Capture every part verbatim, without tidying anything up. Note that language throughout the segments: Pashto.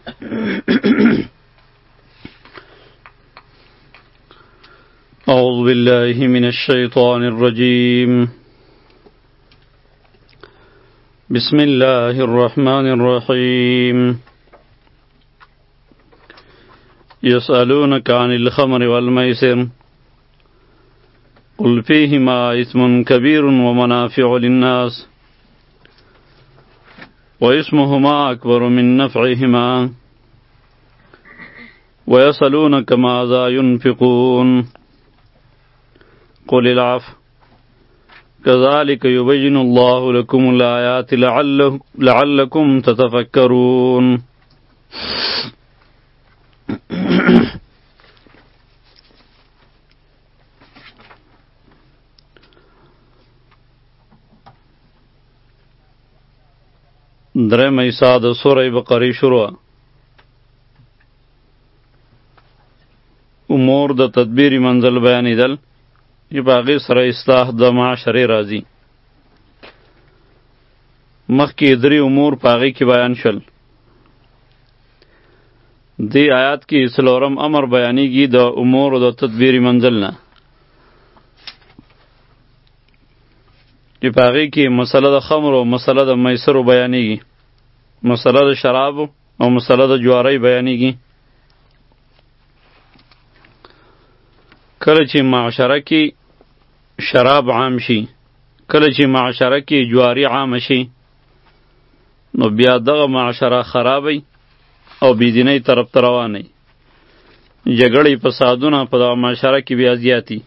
أعوذ بالله من الشيطان الرجيم. بسم الله الرحمن الرحيم. يسألونك عن الخمر والميسر قل فيهما إثم كبير ومنافع للناس وإثمهما أكبر من نفعهما ويسألونك ماذا ينفقون قل العفو كذلك يبين الله لكم الآيات لعلكم تتفكرون. درم ایسا د سوره بقره شروع. امور د تدبیر منزل بیانیدل چې باغی سره اصلاح د معاشره راځي. مخکې درې امور پاغی کې بیان شل. دی آیات کې څلورم امر بیانیږي د امور د تدبیر منزل نه، چې پاغی کې مسله د خمر او مسله د میسر بیانیږي، مسله د شراب او مسله د جواری بیانیږي. کله چې معاشره کې شراب عام شي، کله چې معاشره کې جواری عام شي، نو بیا دغه معاشره خرابی او بيدینۍ طرف ته رواني. جګړې فسادونه په دغه معاشره کې بیا زیاتی.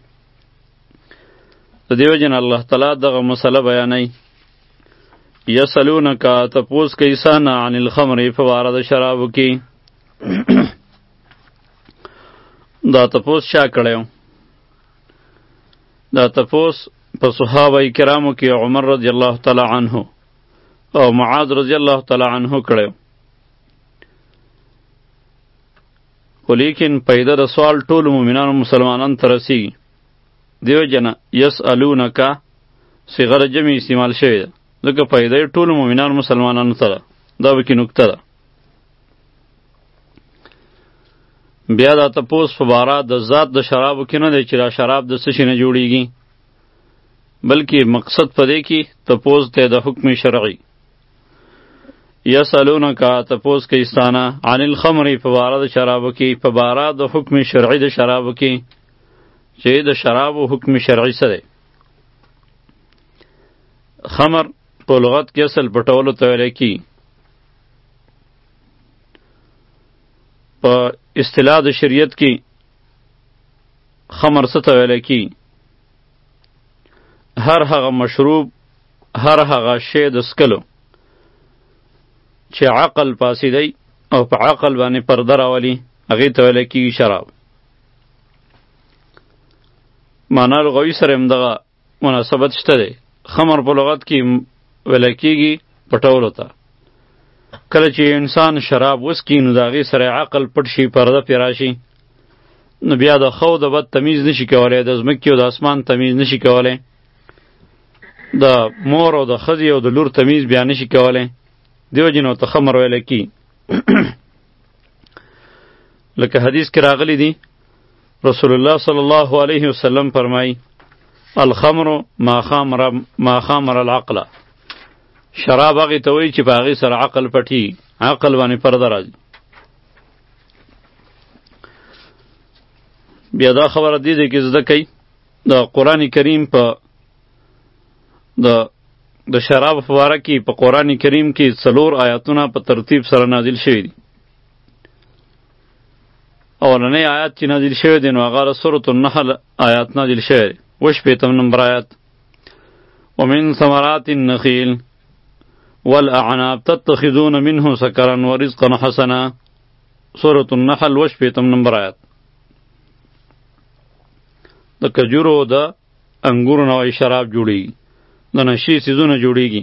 د دیو جن الله تعالی دغه مسله بیانوي. یسلونک تپوس کوي سانا عن الخمر په باره د شرابو کې. دا تپوس چا کړی؟ دا تپوس په صحابه کرامو کې عمر رضی الله تعالی عنه او معاذ رضی الله تعالی عنه کړی. خو لیکن پیدا د سوال ټولو مؤمنانو مسلمانانو ته رسیږي. دیو جنه یسألونک صیغه جمع استعمال شوی ده، ځکه پیدا یې ټولو مؤمنانو مسلمانانو ته ده. دا به کې نکته ده. بیا دا تپوس په باره د ذات د شرابو کې نه دی چې دا شراب د څه شي نه جوړیږي، بلکې مقصد په دی کې تپوس دی د حکم شرعي. یسألونک تپوس کوي ستانه عن الخمر په باره د شرابو کې، په باره د حکم شرعي د شرابو کې، چې د شرابو حکم شرعي څه دی. خمر په لغت کې اصل پټولو ته ویلی کېږي. په اصطلاح د شریعت کې خمر څه ته ویلی کېږي؟ هر هغه مشروب، هر هغه شی د څکلو چې عقل فاسدی او په عقل باندې پرده راولي، هغې ته ویلی کېږي شراب. معنا لغوي سره هم دغه مناسبت شته دی. خمر په لغت کې ویلی کېږي پټولو ته. کله چې انسان شراب وسکي نو د هغې سره عقل پټ شي، پرده پرې راشي، نو بیا د ښه او د بد تمیز نشي کولی، د ځمکې او د اسمان تمیز نشي کولی، د مور او د ښځې او د لور تمیز بیا نشي کولی. دیو جن ورته خمر ویلی کېږي. لکه حدیث کې راغلی دی، رسول الله صلی الله علیه وسلم فرمایي الخمر ما خامر ما خامر العقل. شراب هغې ته وایي چې په هغې سره عقل پټي، عقل باندې پرده راځي. بیا دا خبره دې دی کې زده کوي د قرآن کریم په د د شراب په باره کې په قرآن کریم کې څلور آیاتونه په ترتیب سره نازل شوي دي. اولنی آیات چې نازل شوی دی نو هغه د سورة النحل آیات نازل شوی دی، اووه شپېتم نمبر آیات. ومن ثمرات النخیل والاعناب تتخذون منه سکرا ورزقا حسنا. سورة النحل اووه شپېتم نمبر آیات. د کجورو د انګورو نوی شراب جوړیږي، د نشي څیزونه جوړیږي.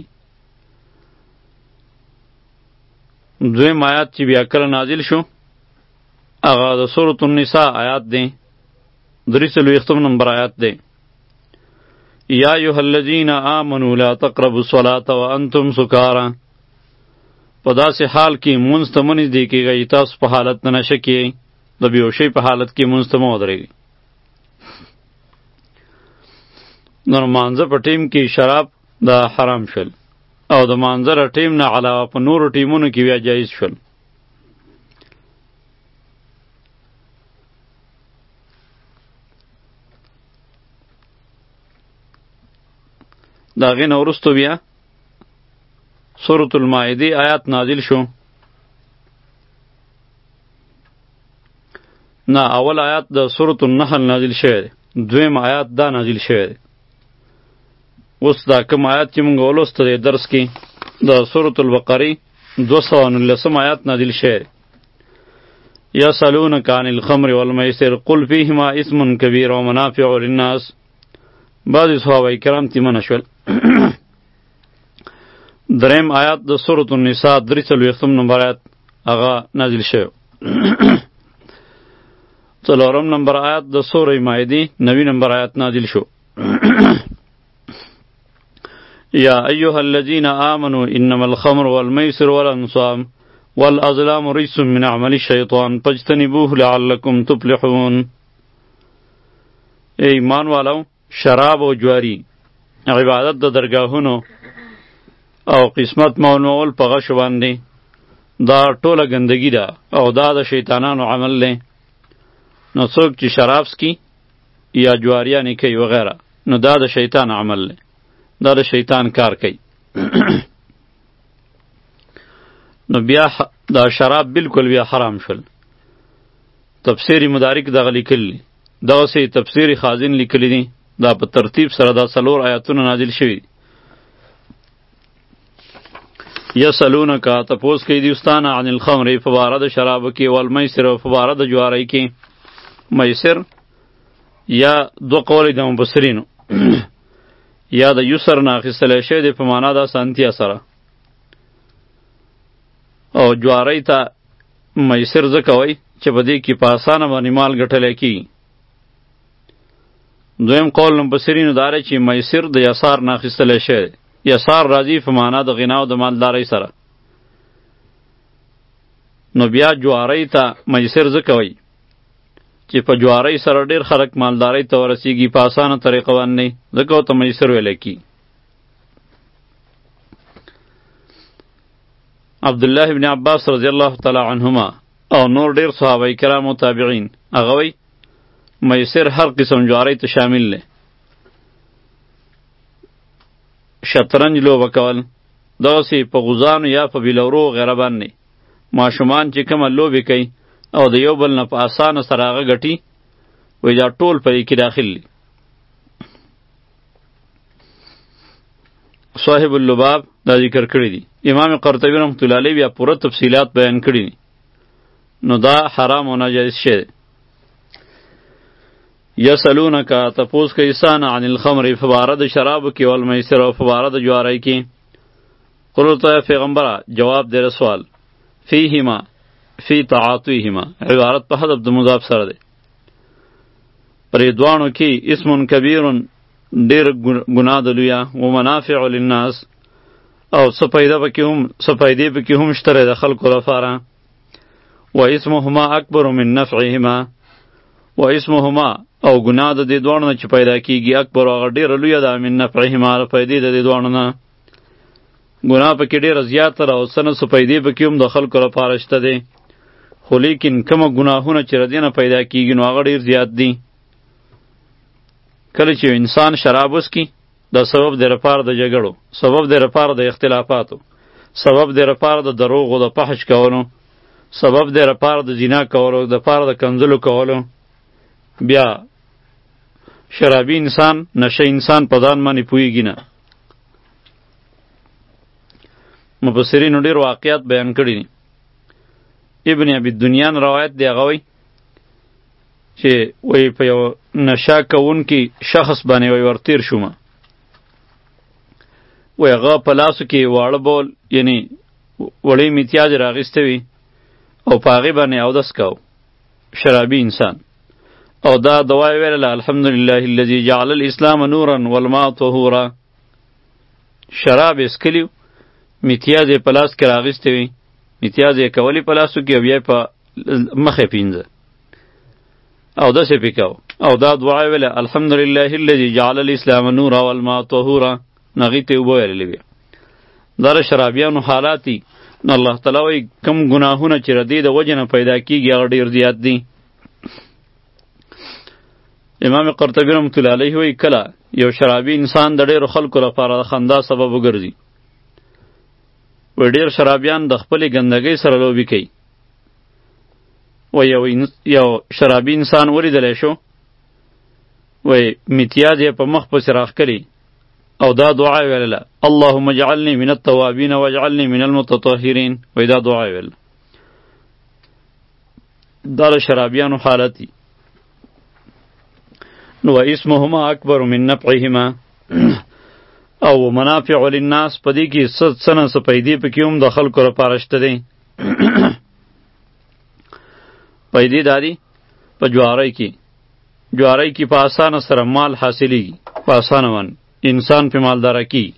دویم آیات چې بیا کله نازل شو هغه د سورة النساء آیات دی، درې څلوېښتم نمبر آیات دی. یا ایها الذین آمنوا لا تقربوا الصلاة وانتم سکارى. په داسې حال کې مونځ ته مه نږدې کېږئ تاسو په حالت د نشه کې یئ د بېهوشۍ په حالت کې مونځ ته مه ودرېږئ. نو مانځه په ټیم کې شراب دا حرام شول او د مانځه ټیم نه علاوه په نورو ټیمونو کې بیا جایز شول. د هغې نه وروستو بیا سورة المائده آیات نازل شو. نه اول آیات د سورة النحل نازل شوی دی، دویم آیات دا نازل شوی دی. اوس دا کوم آیات چې مونږ ولوسته دی درس کې د سورة البقرې دو سوه نولسم آیات نازل شوی دی. یسألونک عن الخمر والمیسر قل فیهما اسم کبیر و منافع للناس. بعضې صحابه کرام تی منع شول. دریم آیات د سورة النساء درې څلوېښتم نمبر آیات هغه نازل شوی. څلورم نمبر آیات د سورة مائده نوي نمبر آیات نازل شو. یا ایها الذین آمنوا انما الخمر والمیسر والانصاب والازلام رجس من عمل الشیطان فاجتنبوه لعلکم تفلحون. ای ایمان والو، شراب او جواری عبادت د درگاهونو او قسمت مولمول په غشو باندې دا ټوله ګندګي ده او دا د شیطانانو عمل دی. نو څوک چې شراب څکي یا جواریانې کوي وغیره نو دا د شیطان عمل دی، دا د شیطان کار کوي. نو بیا دا شراب بالکل بیا حرام شول. تفسیری مدارک دغه لیکلی دغسې تفسیری خازن لیکلی دي، دا په ترتیب سره دا څلور آیاتونه نازل شوي. یسألونک تپوس کوي دي استانه عن الخمر په باره د شرابو کې والمیسر او په باره د جوارۍ کې. میسر یا دو قول د مبصرینو یا د یسر نه اخیستلی شوی دی په معنا د اسانتیا سره، او جوارۍ ته میسر ځکه وایي چې په دې کې په اسانه باندې مال ګټلی کېږي. دویم قول مبصرینو دا دی چې میسر د یسار نه اخیستلی شوی دی. یسار راځي په معنا د غنا او د مالدارۍ سره. نو بیا جوارۍ ته میسر ځکه وایي چې په جوارۍ سره ډېر خلک مالدارۍ ته ورسیږي په اسانه طریقه باندې، ځکه ورته میسر ویلی کېږي. عبدالله بن عباس رضی الله تعالی عنهما او نور ډېر صحابه کرام او تابعین هغه وایي میسر هر قسم جوارۍ ته شامل دی. شطرنج لوبه کول، دغسې په غوزانو یا په بیلورو غیره باندې ماشومان چې کومه لوبې کوي او د یو بل نه په اسانه سره هغه ګټي، وایي دا ټول په دې کې داخل دي. صاحب اللباب دا ذکر کړي دي. امام قرطبي رحمت الله علیه بیا پوره تفصیلات بیان کړي دي. نو دا حرام او ناجایز شی دی. یسألونک تپوس کوي سانه عن الخمر په باره د شرابو کې والمیسر او په باره د جوارۍ کې. قل ورته پیغمبره جواب دی سوال فیهما فی تعاطیهما عبارت په حذف د مضاف سره دی. پرې دواړو کې اسم کبیر ډېر ګناه د لویه و منافع للناس او څه پیدا پکې هم څه پیدې پکې هم شته د خلکو لپاره. و اسمهما اکبر من نفعهما و اسمهما او ګناه د دې دواړو نه چې پیدا کېږي اکبر هغه ډېره لویه ده من نفعهما د پیدې د دې دواړو نه. ګناه پکې ډېره زیاته ده او څه نه څه پیدې پکې هم د خلکو لپاره شته دی، خو لیکن کومه ګناهونه چې د دې نه پیدا کېږي نو هغه ډېر زیات دي. کله چې انسان شراب وڅکي دا سبب دی لپاره د جګړو، سبب دی لپاره د اختلافاتو، سبب دی لپاره د دروغو د فحش کولو، سبب دی لپاره د زنا کولو، د لپاره د کنځلو کولو. بیا شرابي انسان نشه انسان په ځان باندې پوهېږي نه. مفسرینو ډېر واقعات بیان کړي دي. ابن ابي دنیان روایت دی هغه وایي چې وایي په یو نشه کوونکي شخص باندې وایي ورتېر شومه، وایي هغه په لاسو کې واړه بول یعنی وړې میتیاج راغیسته وي او په هغې باندې اودس کوو شرابي انسان، او دا دوا یې ویلله الحمدلله الذي جعل الاسلام نورا والماء طهورا. شراب یې څکلي میتیاج یې په لاس کې راغیستی وي امتیاز یې کولی په لاسو کې او بیا په مخې پینځه او داسې پې کو او دا دعا یې ویله الحمدلله الذي جعل الاسلام نورا والماء طهورا هغې ته یې اوبه ویلې وې. دا د شرابیانو حالات دي. نو الله تعالی وایي کم ګناهونه چې د دې د وجې نه پیدا کېږي هغه ډېر زیات دي. امام قرطبي رحمة الله علیه وایي کله یو شرابي انسان د ډېرو خلکو لپاره د خندا سبب وګرځي. وایي ډېر شرابیان د خپلې ګندګۍ سره لوبې کوي. وایي یو, یو شرابي انسان ولیدلی شو، وایي متیاز یې په مخ پسې راښکلي او دا دعا یې ویلله اللهم اجعلني من التوابین واجعلني من المتطهرین. وایي دا دعا یې ویلله. دا د شرابیانو حالت دی. نو و اسمهما اکبر من نفعهما او منافع للناس په دې کې څه څه نه څه پیدې پکې هم د خلکو لپاره شته دی. پیدې دا دي په جوارۍ کې جوارۍ کې په اسانه سره مال حاصلېږي، په اسانه باندې انسان په مالداره کېږي.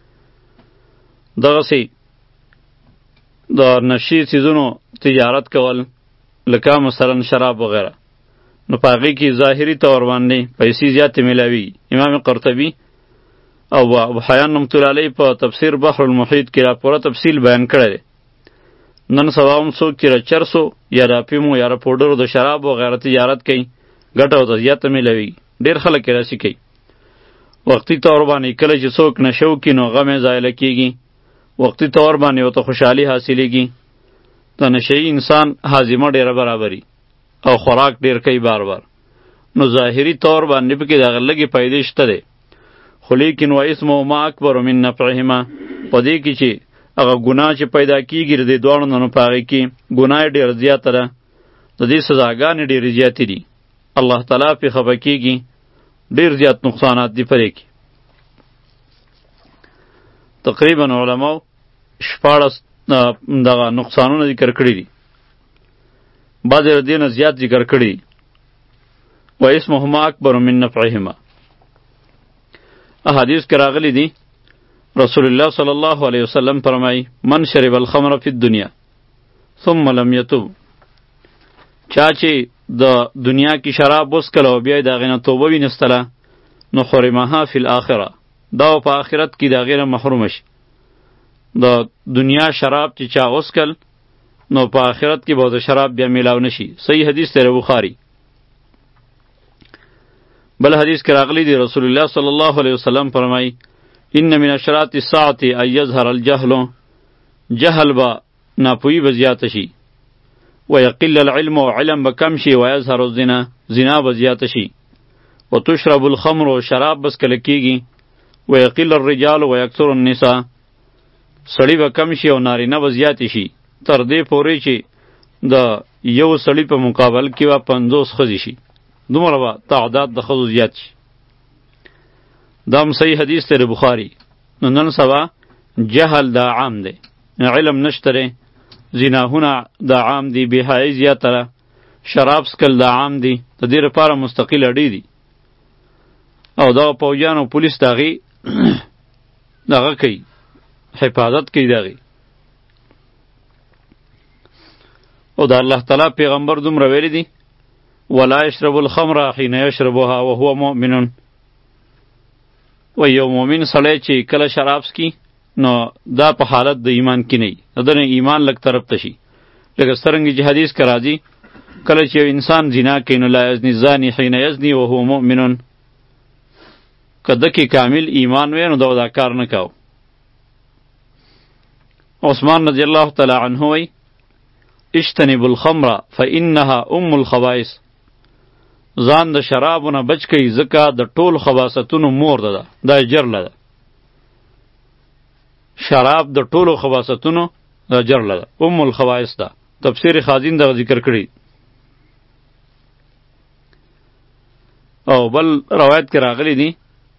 دغسې د نشي څیزونو تجارت کول لکه مثلا شراب وغیره، نو په هغې کې ظاهري طور باندې پیسې زیاتې میلاویږي. امام قرطبي او ابو حیان رحمة الله علیه په تفسیر بحر المحیط کې را پوره تفصیل بیان کړی دی. نن سبا هم څوک چې د چرسو یا د افیمو یا د پوډرو د شرابو وغیره تجارت کوي، ګټه ورته زیاته میلاویږي. ډېر خلک یې داسې کوي. وقتی طور باندې کله چې څوک نشه وکړي نو غم یې زایله کېږي، وقتی طور باندې ورته خوشحالي حاصلېږي. د نشهیي انسان هاضمه ډېره برابري او خوراک ډېر کوي بار بار، نو ظاهري طور باندې پکې د هغه لږې پیدې شته دی. خو لیکن و اسمهما اکبر من نفعهما، په دې کې چې هغه ګناه چې پیدا کېږي د دې دواړو نه، نو په هغې کې ګناه یې ډېره زیاته ده، د دې سزاګانې ډېرې زیاتې دي. الله تعالی پې خفه کېږي، ډېر زیات نقصانات دي پرې کې. تقریبا علماو شپاړس دغه نقصانونه ذکر کړي دي، بعضې د دې نه زیات ذکر کړي دي. و اسمهما اکبر من نفعهما. احادیث کې راغلی دي رسول الله صلی الله علیه وسلم فرمایي من شرب الخمر فی الدنیا ثم لم یتوب، چا چې د دنیا کې شراب وڅکله او بیا یې د هغې نه توبه وینستله، نو حرمها فی الاخره، دا په آخرت کې د هغې نه محرومه شي. د دنیا شراب چې چا وڅکل نو په آخرت کې به د شراب بیا میلاو نشي. صحیح حدیث دی بخاري. بل حدیث کې راغلی دی رسول الله صلی الله علیه وسلم فرمایي ان من اشراط الساعة ان یظهر الجهل، جهل به ناپویي به زیاته شي، ویقل العلم و علم به کم شي، ویظهر الزنا، زنا به زیاته شي، وتشرب الخمر و شراب بس کله کېږي، ویقل الرجال و یکثر النساء، سړي به کم شي او نارینه به زیاتې شي، تر دې پورې چې د یو سړي په مقابل کې به پنځوس ښځې شي، دومره به تعداد د ښځو زیات شي. دا هم صحیح حدیث دی بخاري. نو نن سبا جهل دا عام دی، علم نشته دی، زناهونه دا عام دي، بېحیایي زیاته ده، شراب څکل دا عام دي. د دې لپاره مستقل اډې دي او دغه پوځیان او پولیس د هغې دغه کوي، حفاظت کوي د هغې. او د الله تعالی پیغمبر دومره ویلی دي ولا یشرب الخمر حین یشربها وهو مؤمن. و یو مؤمن سړی چې کله شراب څکي نو دا په حالت د ایمان کې نه وي، د ده نه ایمان لږ طرف ته شي. لکه څرنګه چې حدیث کې راځي کله چې یو انسان زنا کوي نو لا یزني الزاني حین یزني وهو مؤمن، که ده کې کامل ایمان وی نو دا کار نه کوو. عثمان رضی الله تعالی عنه وی اجتنب الخمر فانها ام الخبائث، ځان د شرابونه بچ کئ ځکه د ټول خباثتونو مور ده، دا جرله ده. شراب د ټولو خباثتونو دا جرله ده، ام الخبائث ده. تفسیر خازین دغه ذکر کړي. او بل روایت کې راغلی دي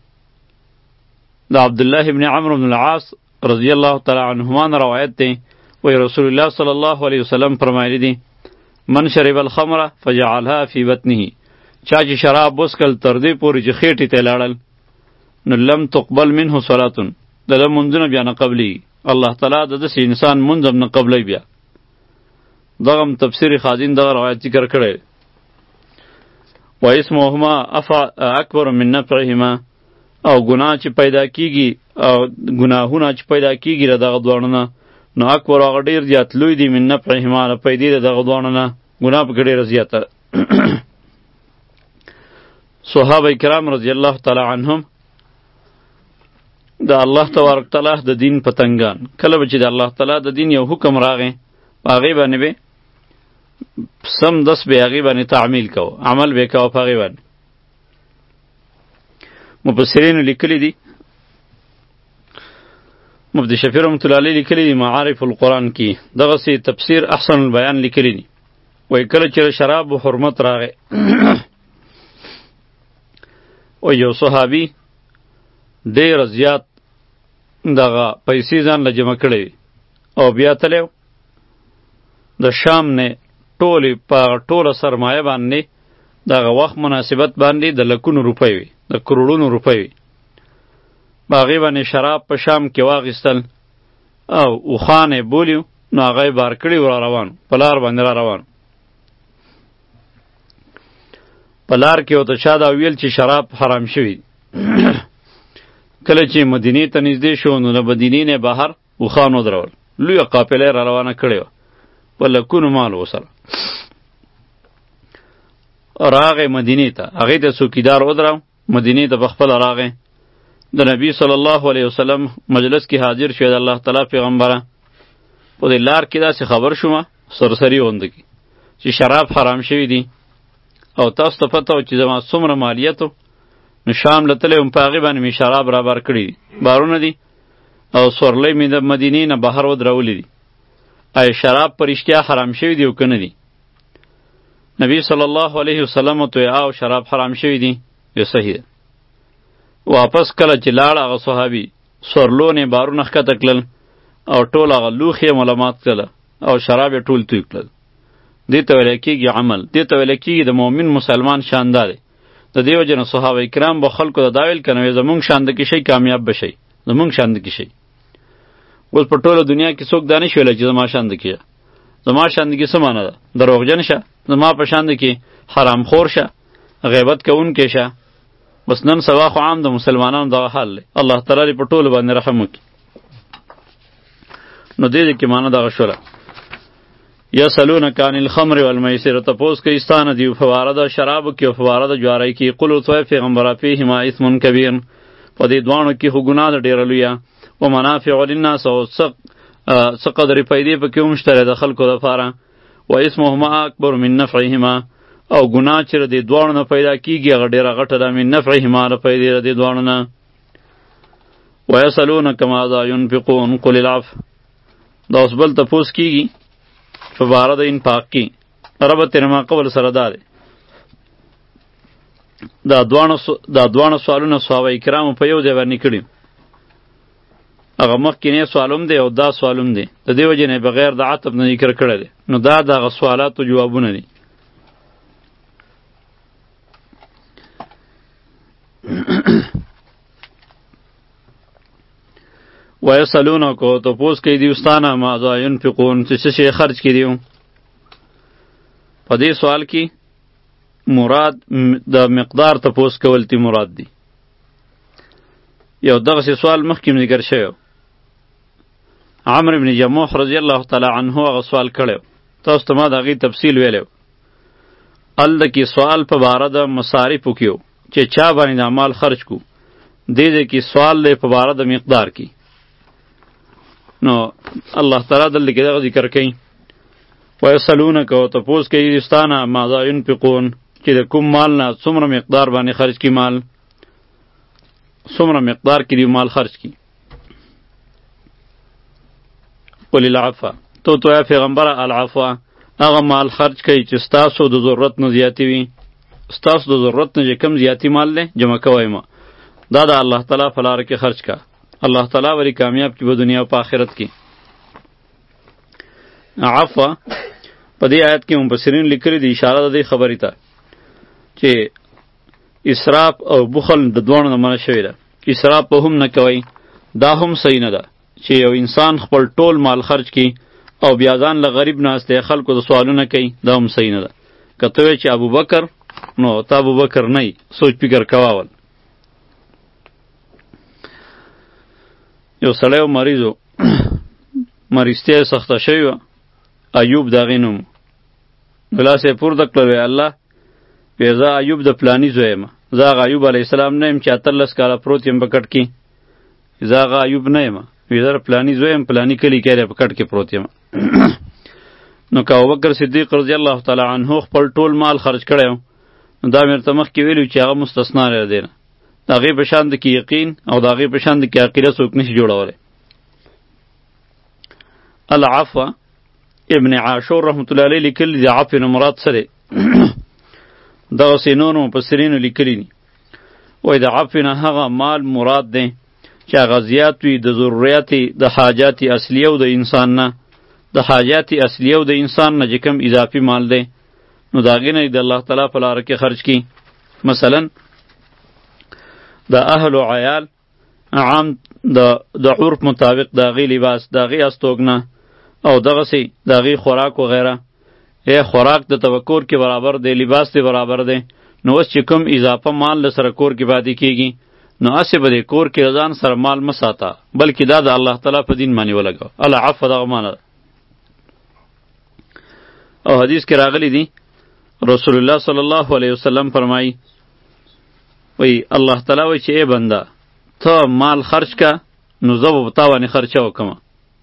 د عبدالله ابن عمرو بن العاص رضی الله تعالی عنهما روایت دی، وی رسول الله صلی الله علیه وسلم فرمایلی دي من شرب الخمر فجعلها فی بطنه، چا چې شراب وڅکل تر دې پورې چې خېټې ته یې لاړل نو لم تقبل منه صلاتون، د ده مونځونه بیا نه قبلیږي. الله تعالی د داسې انسان مونځ هم نه قبلی بیا، دغه تفسیر خازن دغه روایت ذکر کړی و اسمهما افع اکبر من نفعهما او گناه چې پیدا کیږي او گناهونه چې پیدا کیږي را دغه دوړو نه نو اکبر هغه ډیر زیات لوی دی من نفعهما له پیدې دغه دوړو نه گناه په ډیره زیاته صحابه کرام رضی الله تعالی عنهم د الله تبارک تعالی د دین پتنګان کله چې د الله تعالی د دین یو حکم راغی هغه باندې به سم دس به هغه باندې تعمیل کو عمل به کو په هغه باندې مفسرین لیکلی دي مفتی شفیع رحمت الله علیه لیکلی دي معارف القرآن کې دغه سی تفسیر احسن البیان لیکلی دي وای کله چې شراب و حرمت راغی او یو صحابي ډیر زیات دغه پیسې ځان له جمع کړې او بیا تلو د شام نه ټولې په ټوله سرمایه باندې دغه وخت مناسبت باندې د لکونو روپۍ وي د کروڑونو روپۍ وي په هغې باندې شراب په شام کې واخیستل او اوښان یې بولیو نو هغه یې بار کړي و را روان په لار باندې را روان په لار کې ورته چا دا ویل چې شراب حرام شوي کله چې مدینې ته نږدې شو نو له مدینې نه بهر اوښان ودرول لویه قافله یې را روانه کړې وه په لکونو مال ورسره راغې مدینې ته هغې ته څوکیدار ودراو مدینې ته پخپله راغې د نبی صلی الله علیه وسلم مجلس کې حاضر شوی د الله تعالی پیغمبره په دې لار کې داسې خبر شومه سرسري غونده کې چې شراب حرام شوي دي او تاسو ته پته و چې زما څومره مالیت و نو شام له تللی وم په هغې باندې مې شراب را بار کړي دي بارونه دي او سورلی مې د مدینې نه بهر ودرولي دي آیا شراب په رښتیا حرام شوي دي او که نه دي نبی صلی الله علیه وسلم ته او شراب حرام شوي دي یو صحیح ده واپس کله چې لاړ هغه صحابي سورلونې بارونه ښکته کړل او ټول هغه لوښې ملامات کړله او شراب یې ټول توی کړل دې ته ویلی کېږي عمل دې ته ویلی کېږي د مؤمن مسلمان شان دا دی د دې وجې نه صحابه کرام به خلکو ته دا ویل که نه زمونږ شانده کې شئ کامیاب به شئ زمونږ شانده کې شئ اوس په ټوله دنیا کې څوک دا نه شي ویلی چې زما شانده کې زما شانده کې څه معنی ده دروغجن شه زما په شانده کې حرامخور شه غیبت کوونکی شه بس نن سبا خو عام د مسلمانانو دغه حال دی الله تعالی دې په ټولو باندې رحم وکړي نو دې دې کې معنی دغه شوله یسألونک عن الخمر والمیسر تپوس کوي ستا نه دي په باره د شرابو کې او په باره د جوارۍ کې قل ورته وایه پیغمبره فیهما اثم کبیر په دې دواړو کې خو ګناه ده ډېره لویه و منافع للناس او څه قدرې پیدې پکې هم شته د خلکو دپاره و اسمهما اکبر من نفعهما او ګناه چې د دې دواړو نه پیدا کېږي هغه ډېره غټه ده من نفعهما د پیدې د دې دواړو نه ویسألونک ماذا ینفقون قل العفو دا اوس بل تپوس کېږي په باره د انفاق کې ربط یې ما قبل سره دا دی دا دواړه سوالونه صحابه کرامو په یو ځای باندې کړي هغه مخکینی سوال هم دی او دا سوال هم دی د دې وجې نه بغیر د عطف نه ذکر کړی دی نو دا د هغه سوالاتو جوابونه دي ویسألونک تپوس کوي دي استانه ماذا ینفقون چې څه شی خرج کړي دي په دې سوال کې مراد د مقدار تپوس کول تی مراد دی یو دغسې سوال مخکې ذکر شوی عمرو بن جموح رضی الله تعالی عنه هغه سوال کړی تاسو ته ما د هغې تفصیل ویلی هلته کې سوال په باره د مصارفو کې و چې چا باندې دا مال خرج کو دې دې کې سوال دی په باره د مقدار کې نو الله تعالی دلته کې دغه ذکر کوي ویسألونک او تپوس کوي ستانه ماذا ینفقون چې د کوم مال نه څومره مقدار باندې خرج کی مال څومره مقدار کې دی مال خرج کی قل العفو تو تو یا پیغمبر العفو هغه مال خرج کوي چې ستاسو د ضرورت نه زیاتی وي ستاسو د ضرورت نه چې کم زیاتی مال دی جمع کوئ ما دا د الله تعالی په لاره کې خرج کا الله تعالی وری کامیاب کی په دنیا او په آخرت کې عفو په دې آیت کې مفسرین لیکلي دي اشاره ده دې خبرې ته چې اسراف او بخل د دوانو نه منع شوی ده اسراف به هم نه کوئ دا هم صحیح نه ده چې یو انسان خپل ټول مال خرج کړي او بیا ځان له غریب ناست دی خلکو د سوالونه کوي دا هم صحیح نه ده. که ته وایې چې ابوبکر نو ته ابوبکر نه یې، سوچ فکر کوه اول. یو سړی و مریض و، مریضتیا یې سخته شوې وه، ایوب د هغې نوم و. لاس یې پورته کړل وی الله وی زه ایوب د پلاني زوی یم، زه هغه ایوب علیه السلام نه یم چې اتلس کاله پروت یم په کټ کې، زه هغه ایوب نه یم، وی زه پلاني زوی یم، پلاني کلي کې په کټ کې پروت یم. نو که ابوبکر صدیق رضی الله تعالی عنه خپل ټول مال خرج کړی و، نو دا مې ورته مخکې ویلي چې هغه مستثنا دی دی نه، د هغې په شان د کې یقین او د هغې په شان د کې عقیده څوک نشي جوړولی. العفو ابن عاشور رحمت الله علیه لیکلی د عفو نه مراد څه دی؟ دغسې نورو مفسرینو لیکلي دي، وایي د عفو نه هغه مال مراد دی چې هغه زیات وي د ضرورت د حاجات اصلیه او د انسان نه، د حاجات اصلیه او د انسان نه چې کوم اضافي مال دی نو د هغې نه د الله تعالی په لاره کې خرج کړي. مثلا د اهل و عیال عام د د عرف مطابق د هغې لباس، د هغې استوګنه او دغسې د هغې خوراک وغیره، ای خوراک د تفکر کې برابر دی، لباس دی برابر دی، نو اوس چې کوم اضافه مال له سره کور کې پاتې کېږي نو هسې به د کور کې ځان سره مال مه ساته، بلکې دا د الله تعالی په دین باندې ولګوه. العفو دغه معنی ده. او حدیث کې راغلی دی رسول الله صلی الله علیه وسلم فرمایي وی الله تعالی وی چې ای بنده ته مال خرج کا نو زه به په تا باندې خرچه وکمه.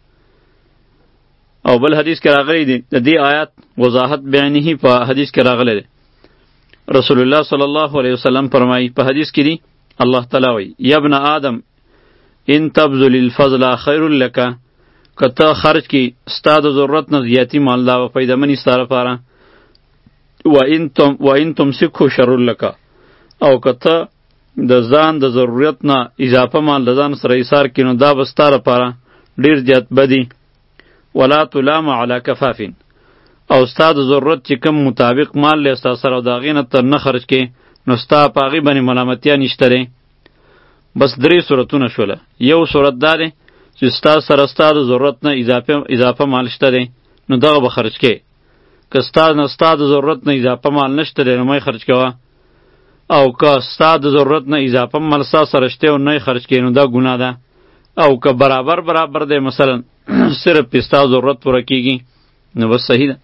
او بل حدیث کې راغلی دی د دې آیات وضاحت بیانې په حدیث کې راغلی دی. رسول الله صلی الله علیه وسلم فرمایي په حدیث کې دی الله تعالی وی یا ابن آدم ان تبذل الفضل خیر لک، که ته خرج کی ستا د ضرورت نه زیاتی مال دا به پیدامني ستا لپاره، و ان تم و ان تمسکه شر لک، او که ته د ځان د ضرورت نه اضافه مال د ځان سره ایثار کړي نو دا به ستا لپاره ډېر زیات بدي. ولا تلام علی کفاف، او ستا د ضرورت چې کوم مطابق مال لی ستا سره او د هغې نه ته نه خرج کړې نو ستا په هغې باندې ملامتیا نشته دی. بس درې صورتونه شوله. یو صورت دا دی چې ستا سره ستا د ضرورت نه اضافه اضافه مال شته دی نو دغه به خرج کړې، که ستا نه ستا د ضرورت نه اضافه مال نشته دی نو مه خرج کوه، او که ستا د ضرورت نه اضافه مال ستا سره شته او نه خرج کړې نو دا ګناه ده. او که برابر برابر دی مثلا صرف پې ستا ضرورت پوره کېږي نو بس صحیح ده.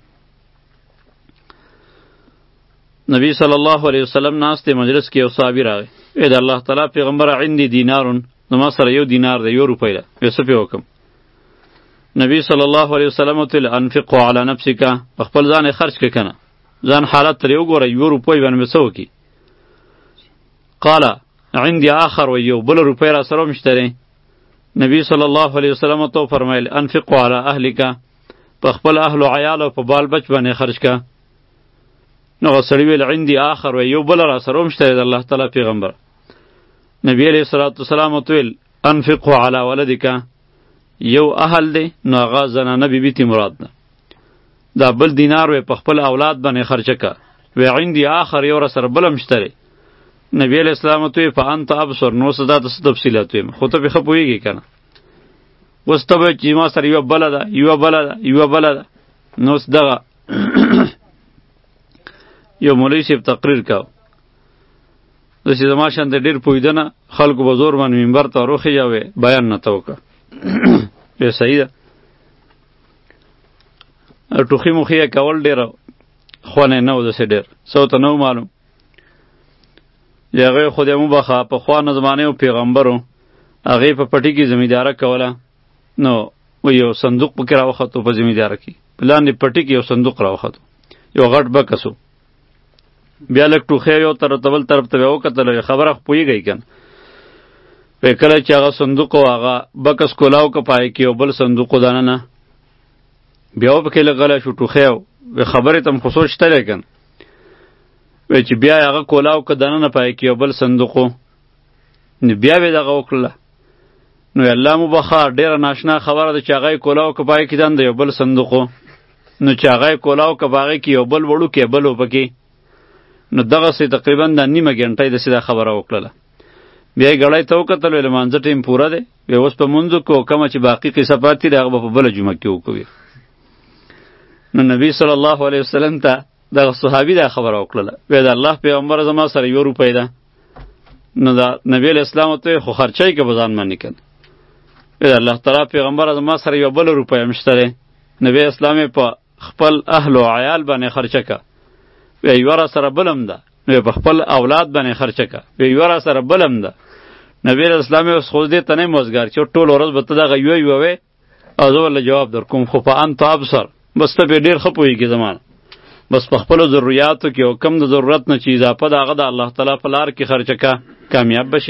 نبی صلی الله علیه وسلم ناست مجلس کې یو صحابي راغی، ای د الله تعالی پیغمبره عندي دینارون، نو ما سره یو دینار دی، یو روپۍ ده، یو څه پې وکړم؟ نبی صلی الله علیه وسلم ورته ویل انفقه علی نفسک، په خپل ځان یې خرج کړه کنه، ځان حالت ترې وګوره، یو روپۍ باندې به څه وکړي؟ قال عندي آخر، و یو بله روپۍ را سره هم شته دی. نبی صلی الله علیه وسلم ورته وفرمیل انفقه علی اهلک، په خپل اهل و عیال او په بال بچ باندې خرج کړه. نو هغه سړي ویل عندي آخر، و یو بله را سره هم شته دی د الله تعالی پیغمبر. نبی علیه الصلاة والسلام ورته ویل انفقه علی ولدک، یو اهل دی نو هغه زنانه بیبي تی مراد ده، دا بل دینار وی په خپل اولاد باندې خرچه که، وی عندي آخر یو را سره بل هم شته دی. نبی علیه السلام ورته وی فانت ابصر، نو اوس دا ته څه تفصیلات ویم، خو ته پې ښه پوهېږې که نه، اوس ته به چې ما سره یوه بله ده یوه بله ده یوه بله ده. نو اوس دغه یو مولوي صاحب تقریر کو، داسې زما شانته ډېر پوهېده نه، خلکو به زور باندې منبر ته وروخېږه وی بیان نه ته وکړه. بیا صحیح ده، ټوخي موخي یې کول ډېره خوند نه و داسې ډېر څه ورته نه و معلوم. د هغې خدای مبخه پخوانه زمانې و پیغمبر و، هغې په پټي کې زمینداره کوله، نو و یو صندوق پکې راوختو په زمینداره کې، په لاندې پټي کې یو صندوق راوختو، یو غټ بکس و. بیا لږ ټوخی یو طرف ته بل طرف ته بیا وکتل، خبره خو پوهېږئ که نه. په کله چې هغه صندوق و هغه بکس کولاو که پای کې یو بل صندوق و دننه، بیا و پکې لږ غلی شو ټوخی و، خبرې ته م خو سوچ تلی که نه، وی چې بیا هغه کولاو که دننه پای کې یو بل صندوق و، نو بیا به دغه وکړله. نو الله مو بخا ډېره ناشنا خبره ده چې هغه یې کولاو که پای کې دنده یو بل صندوق و، نو چې هغه یې کولاو که په هغې کې یو بل وړوکی بل و پکې، نو دغسې تقریبا دا نیمه ګنټه یې داسې دا خبره وکړله. بیا یې ګړی ته وکتل، ویل لمانځه ټیم پوره دی، بیا اوس په مونځو کې کومه چې باقي قصه پاتې دی هغه به په بله جمعه کې وکړو. نو نبی صلی الله علیه وسلم ته دغه صحابي دا خبره وکړله، وی د الله پیغمبر زما سره یو روپۍ ده. نو دا نبی علیه السلام ته خو خرچی که به ځان باندې کړه. وی د الله تعالی پیغمبر زما سره یو بله روپۍ هم شته دی. نبی اسلام په خپل اهل و عیال باندې خرچه که. وی یوه را سره بل هم ده. نو په خپل اولاد باندې خرچه که. وی یوه را سره بل هم ده. نبی علیه السلام اوس خو دې ته نه موزګار چې ټول ورځ به ته دغه یوه یوه وی او زه ورله جواب در کوم، خو په انت ابصر، بس ته پرې ډېر ښه پوهېږې زما، بس په خپلو ضروریاتو کې او کم د ضرورت نه چې اضافه ده هغه د الله تعالی په لار کې خرچه که، کامیاب بشي.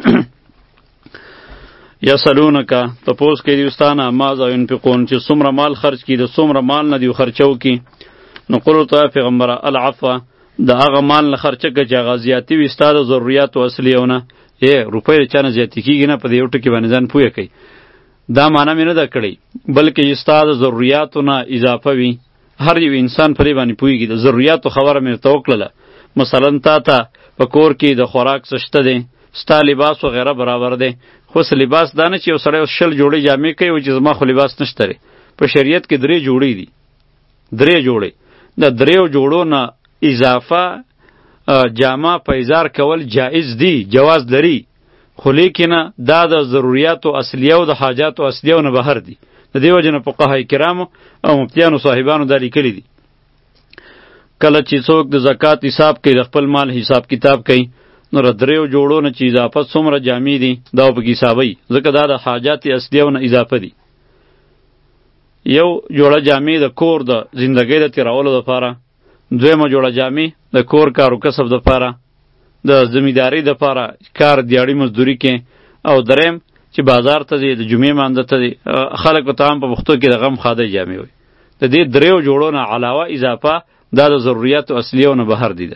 یسلونکه تپوس کوي دوی ستانه ماذا ینفقون چې څومره مال خرچ کړي، د څومره مال نه دوی خرچه وکړي. نو قل ورته پیغمبره العفو، د هغه مال نه خرچه که چې هغه زیاتي وي ستا د ضروریاتو اصلیونه. ای روپۍ د چا نه زیاتې کېږي نه، په دې یو ټکي باندې ځان پوه کوي. دا معنی مې نه ده کړې، بلکې چې ستا د ضروریاتو نه اضافه وي. هر یو انسان په دې باندې پوهېږي. د ضروریاتو خبره مې ورته وکړله. مثلا تا ته په کور کې د خوراک څه شته دی، ستا لباس وغیره برابر دی، خو لباس دا نه چې یو سړی شل جوړې جامې کوي او چې زما خو لباس نشته دی. په شریعت کې درې جوړې دي، درې جوړې. د دریو جوړو نه اضافه جامه پیزار کول جایز دی، جواز لري، خو لیکنه دا د ضروریاتو اصلیه او د حاجاتو اصلیه نه بهر دی. د دې وجه نه فقهای کرامو او مفتیانو صاحبانو دا لیکلي دي کله چې څوک د زکات حساب کوي، د خپل مال حساب کتاب کوي، نو د دریو جوړو نه چې اضافه څومره جامې دي دا پکې حسابوي، ځکه دا د حاجات اصلیه نه اضافه دي. یو جوړه جامې د کور د زندګۍ د تیرولو دپاره، دویمه جوړه جامې د کور کار او کسب دپاره، د زمیندارۍ دپاره کار دیاړي مزدوري کې، او دریم چې بازار ته ځي، د جمعې مانځه ته ځي، خلک ورته هم په پښتو کې د غم خادۍ جامې وایي. د دې دریو جوړو نه علاوه اضافه دا د ضروریاتو اصلیو نه بهر دي ده.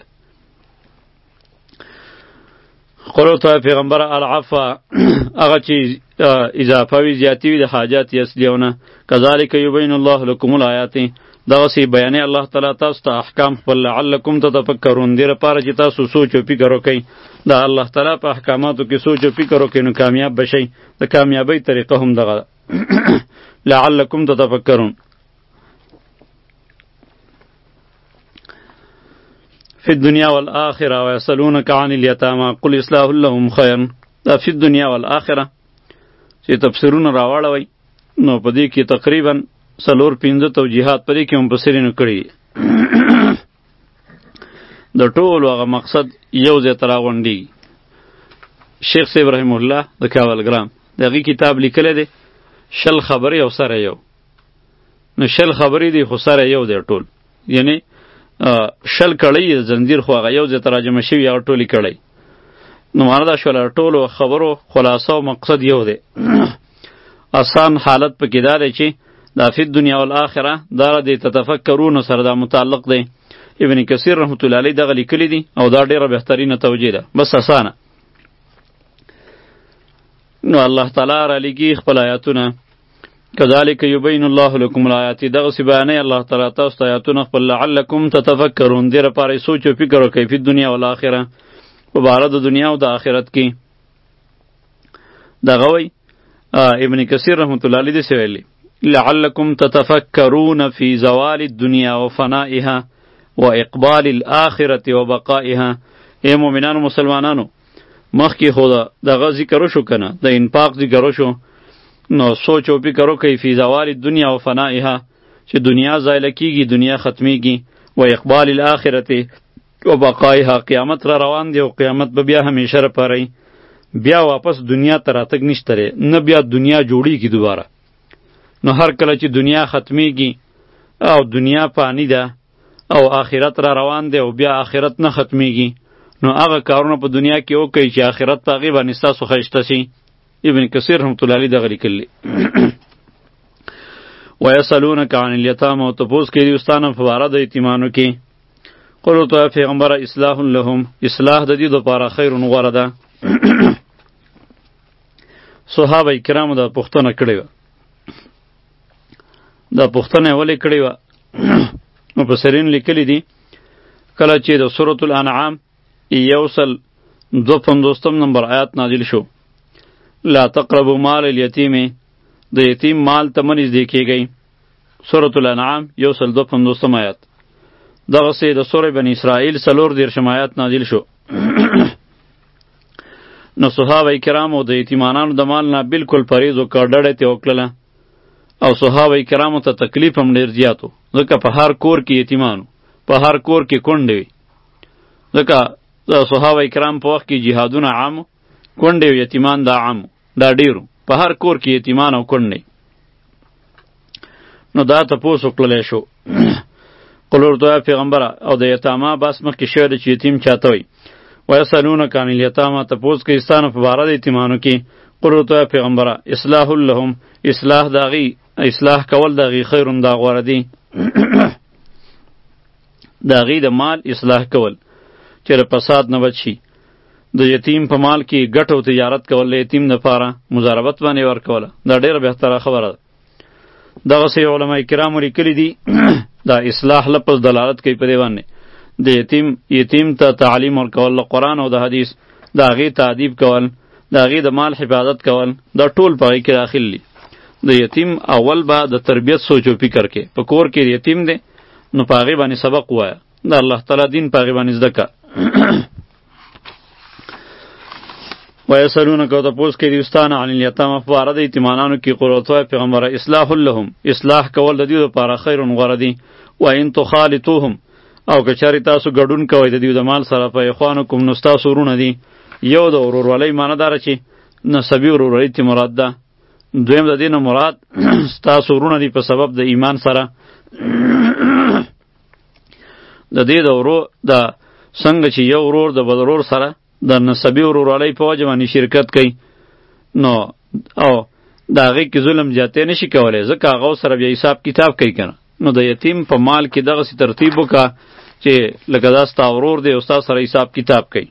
قولو ته پیغمبر العفو، هغه چې اضافه وي زیاتې وي د حاجات اصلیو نه. کذالک یبین الله لکم الآیات، دغسې بیانې الله تعالی تاسو ته احکام خپل لعلکم تتفکرون، دې لپاره چې تاسو سوچ او فکر وکئ. دا الله تعالی په احکاماتو کې سوچ او فکر وکئ نو کامیاب بشئ. د کامیابۍ طریقه هم دغه لعلکم تتفکرون. فی الدنیا والآخرة ویسألونک عن الیتامی قل اصلاح لهم خیر. دا فی الدنیا والآخرة چې تفسیرونه راواړوئ نو په دې کې تقریبا څلور پنځه توجیهات په دې کې مفسرینو کړي. د ټولو هغه مقصد یو ځای ته راغونډېږي. شیخ صاحب رحم الله د کاولګرام د هغې کتاب لیکلی دی شل خبرې او سره یو. نو شل خبرې دی خو سره یو دی ټول، یعنی شل کړۍ زنځیر خو هغه یو ځای ته راجمع شوي هغه ټولې کړۍ. نو معنا دا شوله ټولو خبرو خلاصه او مقصد یو دی. آسان حالت پکې دا دی چې دا فی الدنیا والآخرة دا د تتفکرون سره دا متعلق دی. ابن کثیر رحمت الله علیه دغه لیکلی دی او دا ډیره بهترینه توجیه ده، بس اسانه. نو الله تعالی را لګي خپل آیاتونه. کذالک یبین الله لکم الآیات، دغسې بیانوي الله تعالی تاسو ته آیاتونه خپل لعلکم تتفکرون، دې لپاره یې سوچ او فکر وکئ فی الدنیا والآخرة، په باره د دنیا او د آخرت کې. دغه وایي ابن کثیر رحمت الله علیه داسې ویلي لعلکم تتفکرون فی زوال الدنیا و فنائها و اقبال الآخرة و بقائها. ای مومنانو مسلمانانو، مخکې خو دغه ذکر وشو که نه، د انفاق ذکر وشو، نو سوچ او فکر وکئ فی زوال الدنیا و فنائها چې دنیا زایله کیږي، دنیا ختمیږي، و اقبال الآخرة و بقائها قیامت را روان دی او قیامت به بیا همیشه لپاره بیا واپس دنیا ته راتګ نشته دی، نه بیا دنیا جوړیږي دوباره. نو هر کله چې دنیا ختمیږي او دنیا فانی ده او آخرت را روان دی او بیا آخرت نه ختمیږي، نو هغه کارونه په دنیا کې وکړئ چې آخرت په هغې باندې ستاسو ښایسته سي. ابن کثیر رحمت الله علیه دغه لیکلی. ویسألونک عن الیتامی، او تپوس کوي دوی ستانه په باره د یتیمانو کې. قل ورته پیغمبره اصلاح لهم، اصلاح د دې دپاره خیر غوره ده. صحابه کرامو دا پوښتنه کړې وه، دا پوښتنه یې ولې کړې وه؟ مفسرین لیکلي دي کله چې د سورة الانعام یو سل دو پنځوستم نمبر آیات نازل شو، لا تقربوا مال الیتیم، د یتیم مال ته مه نږدې کیږئ. سورة الانعام یو سل دو پنځوسم آیات. دغسې د سورې بني اسرائیل څلور دېرشم آیات نازل شو. نو صحابه کرامو د یتیمانانو د مال نه بالکل پرهیز وکړ، ډډه ترې وکړله. او صحابه کرامو ته تکلیف هم ډېر زیات و، ځکه په هر کور کې یتیمانو، په هر کور کې کونډې وي. ځکه د صحابه کرام په وخت کې جهادونه عامو، کونډې او یتیمان دا عامو، دا ډېرو، په هر کور کې یتیمان او کونډې. نو دا تپوس وکړلی شو قل ورته وایه پیغمبره، او د یتاما بحث مخکې شوی دی چې یتیم چاته وایي. ویسألونک عن الیتاما، تپوس کوي ستا نه په باره د یتیمانو کې. قل ورته وایه پیغمبره اصلاح لهم، اصلاح د هغې، اصلاح کول د هغې خیر دا غوره دی. د هغې د مال اصلاح کول چې د فساد نه بچ شي. د یتیم په مال کې ګټه او تجارت کول د یتیم دپاره مضاربت باندې ورکوله، دا ډېره بهتره خبره ده. دغسې علما کرامو لیکلي دي دا اصلاح لفظ دلالت کوي په دې باندې د یتیم یتیم ته تعلیم ورکول د قرآن او د حدیث، د هغې تعدیب کول، د هغې د مال حفاظت کول، دا ټول په هغې کې داخل دي. د یتیم اول به د تربیت سوچ و فکر کې، په کور کې یتیم دی نو په هغې باندې سبق ووایه، د الله تعالی دین په هغې باندې زده کړه. ویسألونک، او تپوس کوي دوی ستا نه عن الیتاما په باره د یتیمانانو کې. قل ورته وایه پیغمبره اصلاح لهم، اصلاح کول د دوی دپاره خیر غوره دي. وان تخالطوهم، او که چارې تاسو ګډون کوئ د دوی د مال سره، فاخوانکم، نو ستاسو ورونه دي. یو د ورورولۍ معنی داره چې نسبي ورورولۍ تی مراد ده. دویم د دې نه مراد ستاسو ورونه دي په سبب د ایمان سره. د دې د ورو د څنګه چې یو ورور د بل ورور سره د نسبي ورورولۍ په وجه باندې شرکت کوي، نو او د هغې کې ظلم زیاتی نشي کولی، ځکه هغه سره بیا حساب کتاب کوي که نه. نو د یتیم په مال کې دغسې ترتیب وکړه چې لکه دا ستا ورور دی او ستا سره حساب کتاب کوي.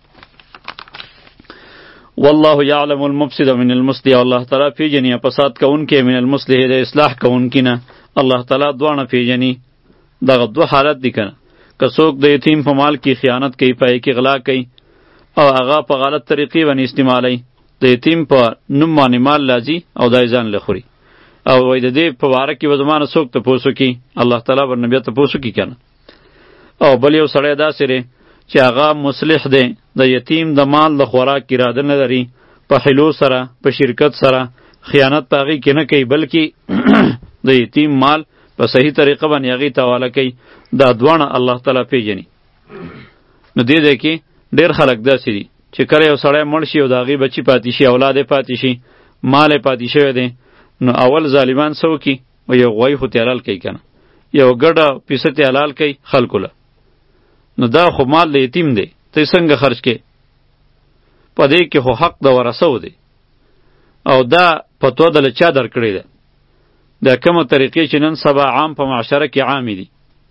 والله یعلم المفسد من المصلح، الله تعالی پیژني فساد کوونکی من المصلح د اصلاح کوونکي نه. الله تعالی دواړه پیژني. دغه دو حالت دي که نه، که څوک د یتیم په مال کې خیانت کوي، پای کې غلا کوي او هغه په غلط طریقې باندې استعمالوي، د یتیم په نوم باندې مال لازي او دای ځان له خوري، او وایي د دې په باره کې به زما نه څوک تپوس وکړي، الله تعالی به نه بیا تپوس وکړي که نه. او بل یو سړی داسې دی چې هغه مصلح دی، د یتیم د مال د خوراک اراده نه لري، په حلو سره، په شرکت سره خیانت په هغې کې نه کوي، بلکې د یتیم مال په صحیح طریقه باندې هغې ته حواله کوي. دا دواړه الله تعالی پیژني. نو دې ځای کې ډېر خلک داسې دي چې کله یو سړی مړ شي او د هغې بچي پاتې شي، اولاد یې پاتې شي، مال یې پاتې شوی دی، نو اول ظالمان څه وکړي؟ و یو غوی خو تې حلال کوي که نه، یو ګډه پیسه تې حلال کوي خلکو له. نو دا خو مال د یتیم دی، ته یې څنګه خرج کې؟ په دې کې خو حق د ورثو دی، او دا فتوا دله چا درکړې ده؟ دا کومه طریقې چې نن سبا عام په معاشره کې عامې دي،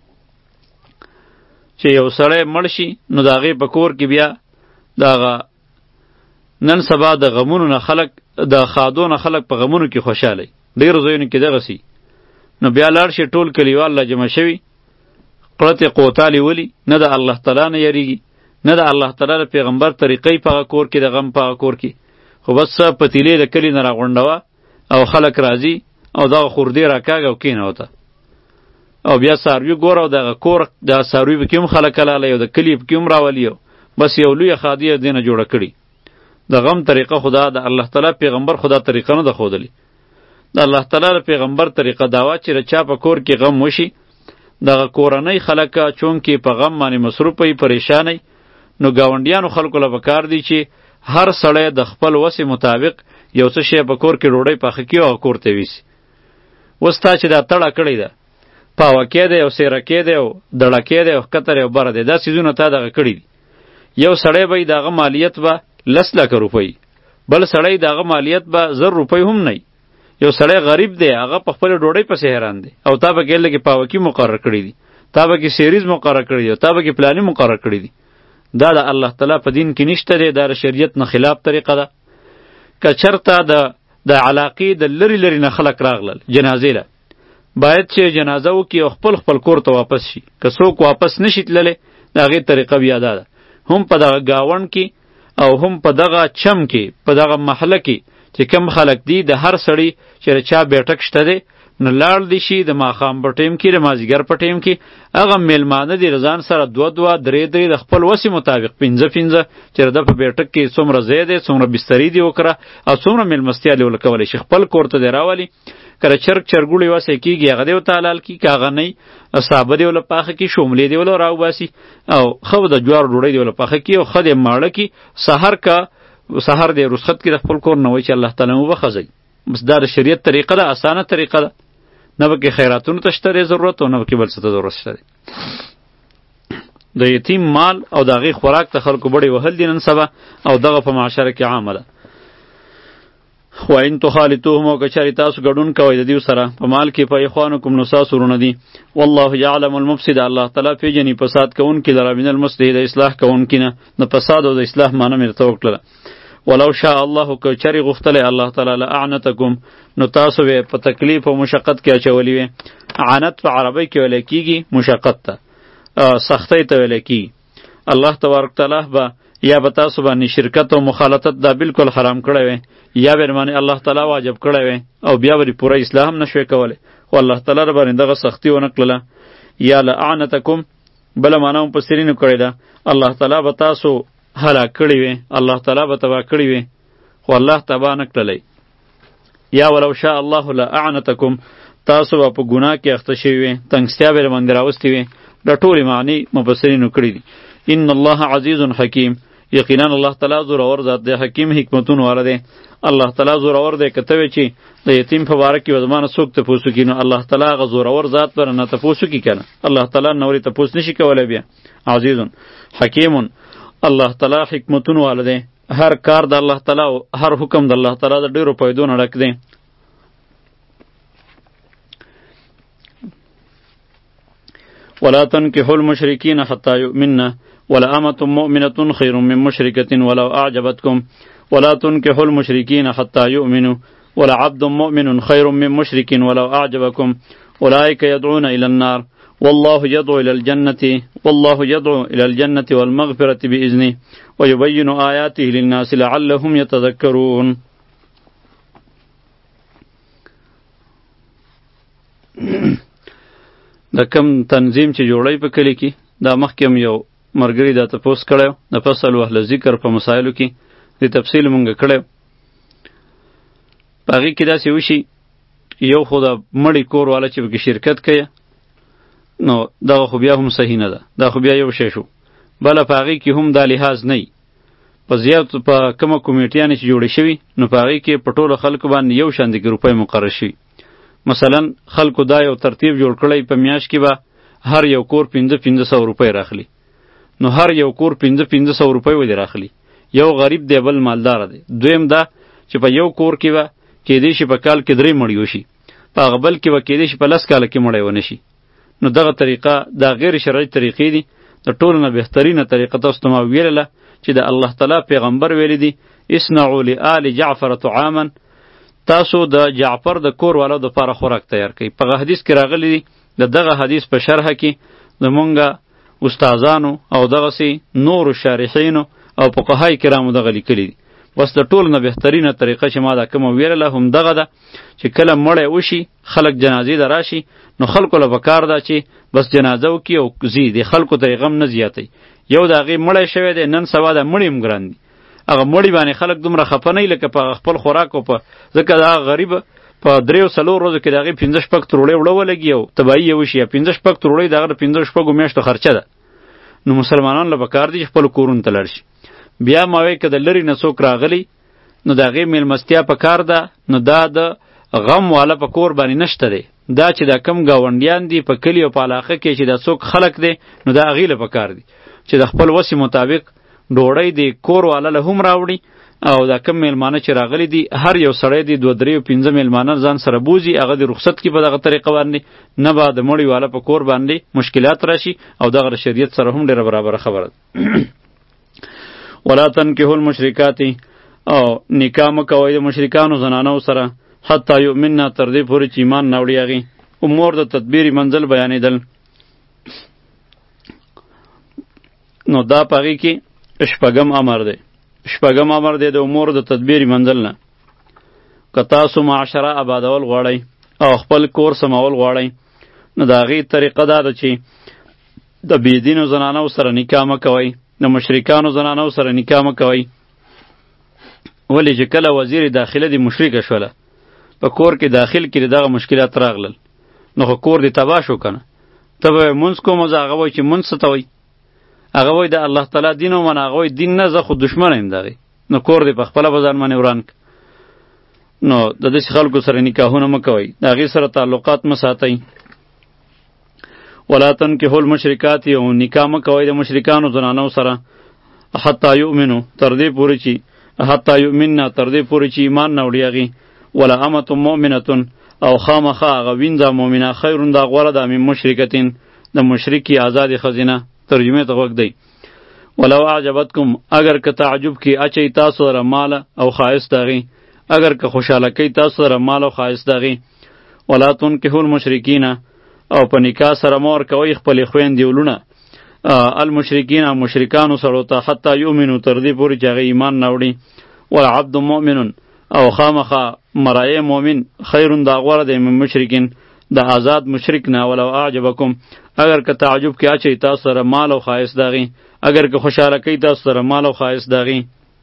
چې یو سړی مړ شي نو د هغې په کور کې بیا د هغه نن سبا د غمونو نه خلک، د ښادو نه خلک په غمونو کې خوشحالی، ډېرو ځایونو کې دغسې. نو بیا لاړ شي ټول کلیوال لا جمع شوي، قړتې قوتالې ولي، نه د الله تعالی نه یریږي، نه د الله تعالی د پیغمبر طریقې په هغه کور کې، د غم په هغه کور کې، خو بس څه پتیلې د کلي نه راغونډوه او خلک راځي او دغه خوردې راکاږه او کېنوته، او بیا څاروي ګوره، او دغه کور د څاروي پکې هم خلک حلالوي او د کلي پکې هم راولي، بس یو لویه ښادي یې دې نه جوړه کړي. د غم طریقه خدا د الله تعالی پیغمبر خدا طریقه نه ده ښودلې. د الله تعالی د پیغمبر طریقه دا وه چې د چا په کور کې غم وشي، دغه کورنۍ خلک چونکې په غم باندې مصروف وي، پریشانئ، نو ګاونډیانو خلکو له پکار دی چې هر سړی د خپل وسې مطابق یو څه شی په کور کې ډوډۍ پخه کړي او کور ته یوسي. اوس تا چې دا تړه کړې ده، پاوکې دی او سیرکې دی او دړکې دی او ښکته او بره دی، دا څیزونه تا دغه کړي دي. یو سړی به د هغه مالیت به لس لکه روپۍ، بل سړی د هغه مالیت به زر روپۍ هم نه. یو سړی غریب دی، هغه په خپل ډوډۍ پسې حیران دی، او تا به کې لږې پاوکي مقرر کړي دي، تا به کې سیریز مقرر کړي دي، او تا به کې پلاني مقرر کړي دي. دا د الله تعالی په دین کې نشته دی، دا د شریعت نه خلاف طریقه ده. که چرته د د علاقې د لرې لرې نه خلک راغلل جنازې له، باید چې جنازه وکړي او خپل خپل کور ته واپس شي. که څوک واپس نشي تللی، د هغې طریقه بیا دا ده، هم په دغه گاوند کې او هم په دغه چم کې، په دغه محله کې چې کم خلک دي، د هر سړي چې چا بیټک شته دی، نو لاړ دي شي د ماښام په ټیم کې د مازدیګر په ټیم کې هغه میلمانه دي رضان سره دوه دوه درې درې د خپل وسې مطابق پنځه پنځه چې د په بیټک کې څومره ځای دی څومره بسترې دي وکړه او څومره میلمستیا دې ول کولی شي خپل کور ته دې راولي کله چرګ چرګوړی وسې کېږي هغه دې ورته حلال کړي که هغه نه صابه دې ول پاخه کړي شوملې دې ول راوباسي او ښه د جوارو ډوډۍ دې ول پاخه کړي او ښه دې ماړه کړي سحر که سحر دې رخصت کړي د خپل کور نه وایي چې الله تعالی مو وبخځئ بس دا د شریعت طریقه ده اسانه طریقه ده نه به کې خیراتونو ته شته ضرورت او نه به کې بل څه ته ضرورت شته د یتیم مال او د هغې خوراک ته خلکو بړې وهل دي نن سبا او دغه په معاشره کې عامه ده و ان تخالطوهم او که چارې تاسو ګډون کوئ د دوی سره په مال کې په اخوانکم نو ستاسو ورونه دي والله یعلم المفسد الله تعالی پیژني فساد کوونکي لره من المصلح د اصلاح کوونکي نه د فساد او د اصلاح معنی مې درته وکړله ولو شاء الله که چری غختلی الله تعالی لعنتکم نو تاسو به په تکلیف او مشقت کې اچولی وي عنت په عربی کې ویل کېږي مشقت ته سختی ته ویل کېږي الله تبارک تعالی به یا به تاسو باندې شرکت او مخالطت دا بالکل حرام کړی وي یا به باندې الله تعالی واجب کړی وي او بیا به پوره اصلاح هم نشوي کولی خو الله تعالی را باندې دغه سختی ونه کړله یا لعنتکم بله معنا هم مفسرینو کړې ده الله تعالی به تاسو هلاک کړي وي الله تعالی به تباه کړي وي خو الله تباه نه کړلی یا ولو شاء الله لأعنتکم تاسو به په ګناه کې اخته شوي وي تنګستیا به یې باندې راوستې وي دا ټولې معنی مفسرینو کړي دي ان الله عزیز حکیم یقینا الله تعالی زورور ذات دی حکیم حکمتون والا دی الله تعالی زورور دی که ته وی چې د یتیم په باره کې وزمانه څوک تپوس وکړي نو الله تعالی هغه زورور ذات پر نه تپوس وکړي که نه الله تعالی نورې تپوس نشي کولی بیا عزیز حکیم الله تعالی حکمتون والا دی هر کار د الله تعالی او هر حکم د الله تعالی د ډیرو فایدو نه ډک دی ولا تنكحوا المشركين حتى يؤمنوا ولأمة مؤمنة خير من مشركة ولو أعجبتكم ولا تنكحوا المشركين حتى يؤمنوا ولعبد مؤمن خير من مشرك ولو أعجبكم أولئك يدعون إلى النار والله يدعو إلى الجنة والله يدعو إلى الجنة والمغفرة بإذنه ويبين آياته للناس لعلهم يتذكرون د کم تنظیم چې جوړی په کلی کې دا مخکې هم یو ملګري دا تپوس کړی د فصل و اهل ذکر په مسایلو کې د تفصیل مونږ کړی په هغې کې داسې وشي یو خو د مړي کور والا چې پکې شرکت کوي نو دغه خو بیا هم صحیح نه ده دا خو بیا یو شی شو بله په هغې کې هم دا لحاظ نه وي په زیات په کومه کمیټیانې چې جوړې شوي نو په هغې کې په ټولو خلکو باندې یو شان د روپۍ مقرر شوي مثلا خلکو دا یو ترتیب جوړ کړی په میاشت کې به هر یو کور پنځه پنځه سوه روپۍ راخلي نو هر یو کور پنځه پنځه سوه روپۍ ولې راخلي یو غریب دی بل مالدار دی دویم دا چې په یو کور کې به کېدای شي په کال کې درې مړي وشي په هغه بل کې به کېدای شي په لس کاله کې مړی ونه شي نو دغه طریقه دا غیر شرعي طریقې دي د ټولو نه بهترینه طریقه تاسو ته ما ویلله چې د الله تعالی پیغمبر ویلی دی اصنعوا لآل جعفر طعاما تاسو د جعفر د کور والو د پاره خوراک تیار کړئ په حدیث کې راغلی دی د دغه حدیث په شرحه کې زمونږ استادانو او دغسې نورو شارحینو او فقهای کرامو دغه لیکلي دي بس د ټولو نه بهترینه طریقه چې ما دا کومه ویلله هم دغه ده چې کله مړی وشي خلک جنازې ته راشي نو خلکو له پکار ده چې بس جنازه وکړي او ځي د خلکو ته یې غم نه زیاتی یو د هغې مړی شوی دی نن سبا د مړي هم ګران دي هغه مړي باندې خلک دومره خفه نه وي لکه په خپل خوراک او په ځکه دا غریب په دریو څلور ورځو کې د هغې پنځه شپږ تروړۍ وړه ولګي او تباهي یې وشي یا پنځه شپږ تروړۍ د هغه د پنځه شپږو میاشتو خرچه ده نو مسلمانانو له پکار دي چې خپلو کورونو ته لاړ شي بیا ما وایي که د لرې نه څوک راغلی نو د هغې میلمستیا په کار ده نو دا د غم والا په کور باندې نشته دی دا چې دا کم ګاونډیان دي په کلي او په علاقه کې چې دا څوک خلک دی نو دا هغې له پکار دي چې د خپل وسې مطابق ډوډۍ د کور والا له هم راوړي او دا کم میلمانه چې راغلی دي هر یو سړی دی دوه درې او پنځه میلمانه ځان سره بوځي هغه د رخصت کې په دغه طریقه باندې نه به د مړي والا په کور باندې مشکلات راشي او دغه د شریعت سره هم ډېره برابره خبره ده ولا تنکحوا المشرکات او نکاح مه کوئ د مشرکانو زنانو سره حتی یؤمننا تر دې پورې چې ایمان نه وړي هغې امور د تدبیر منزل بیانېدل نو دا په هغې کې شپږم امر دی شپږم امر دی د امور د تدبیر منزل نه که تاسو معاشره آبادول غواړئ او خپل کور سمول غواړئ نو د هغې طریقه دا ده چې د بېدینو زنانو سره نکاح مه کوئ، د مشرکانو زنانو سره نکاح مه کوئ. ولې چې کله وزیر داخله دې مشرکه شوله، په کور کې داخل کړي دغه مشکلات راغلل، نو خو کور دې تباه شو که نه. ته به مونځ کوم، زه هغه وایي چې مونځ څه ته وایي، هغه وایي د الله تعالی دین ومنه، هغه وایي دین نه، زه خو دشمنه یم د هغې. نو کور دې په خپله به ځان باندې وران کړه. نو د داسې خلکو سره نکاحونه مه کوئ، د هغې سره تعلقات مه ساتئ. ولا تنکحوا المشرکات، او نکاح مه کوئ د مشرکانو زنانو سره حتی یؤمنو، تر دې پورې چې حتی یؤمننا، تر دې پورې چې ایمان نه وړي هغې. ولا امة مؤمنة، او خامخا هغه وینځه مؤمنه خیرون دا غوره ده من مشرکتین، د مشرکې آزادې ښځینه. ترجمې ته غوږ دی. ولو اعجبتکم، اگر که تعجب کې اچئ تاسو سره مال او ښایست د هغې، اگر که خوشحاله کوي تاسو سره مال او ښایست د هغې. ولا تنکحوا المشرکین، او په نکاح سره مه ورکوئ خپلې خویندې ولونه المشرکین، مشرکانو سره ته حتی یؤمنو، تر دې پورې چې هغې ایمان نه وړي. والعبد مؤمن، او خامخا مرایه مؤمن خیرون دا غوره دی من مشرکین، د آزاد مشرک نه. ولو اعجبکم، اگر که تعجب کې اچئ تاسو سره مال او ښایست د هغې، اگر که خوشحاله کوي تاسو سره مال او ښایست د هغې.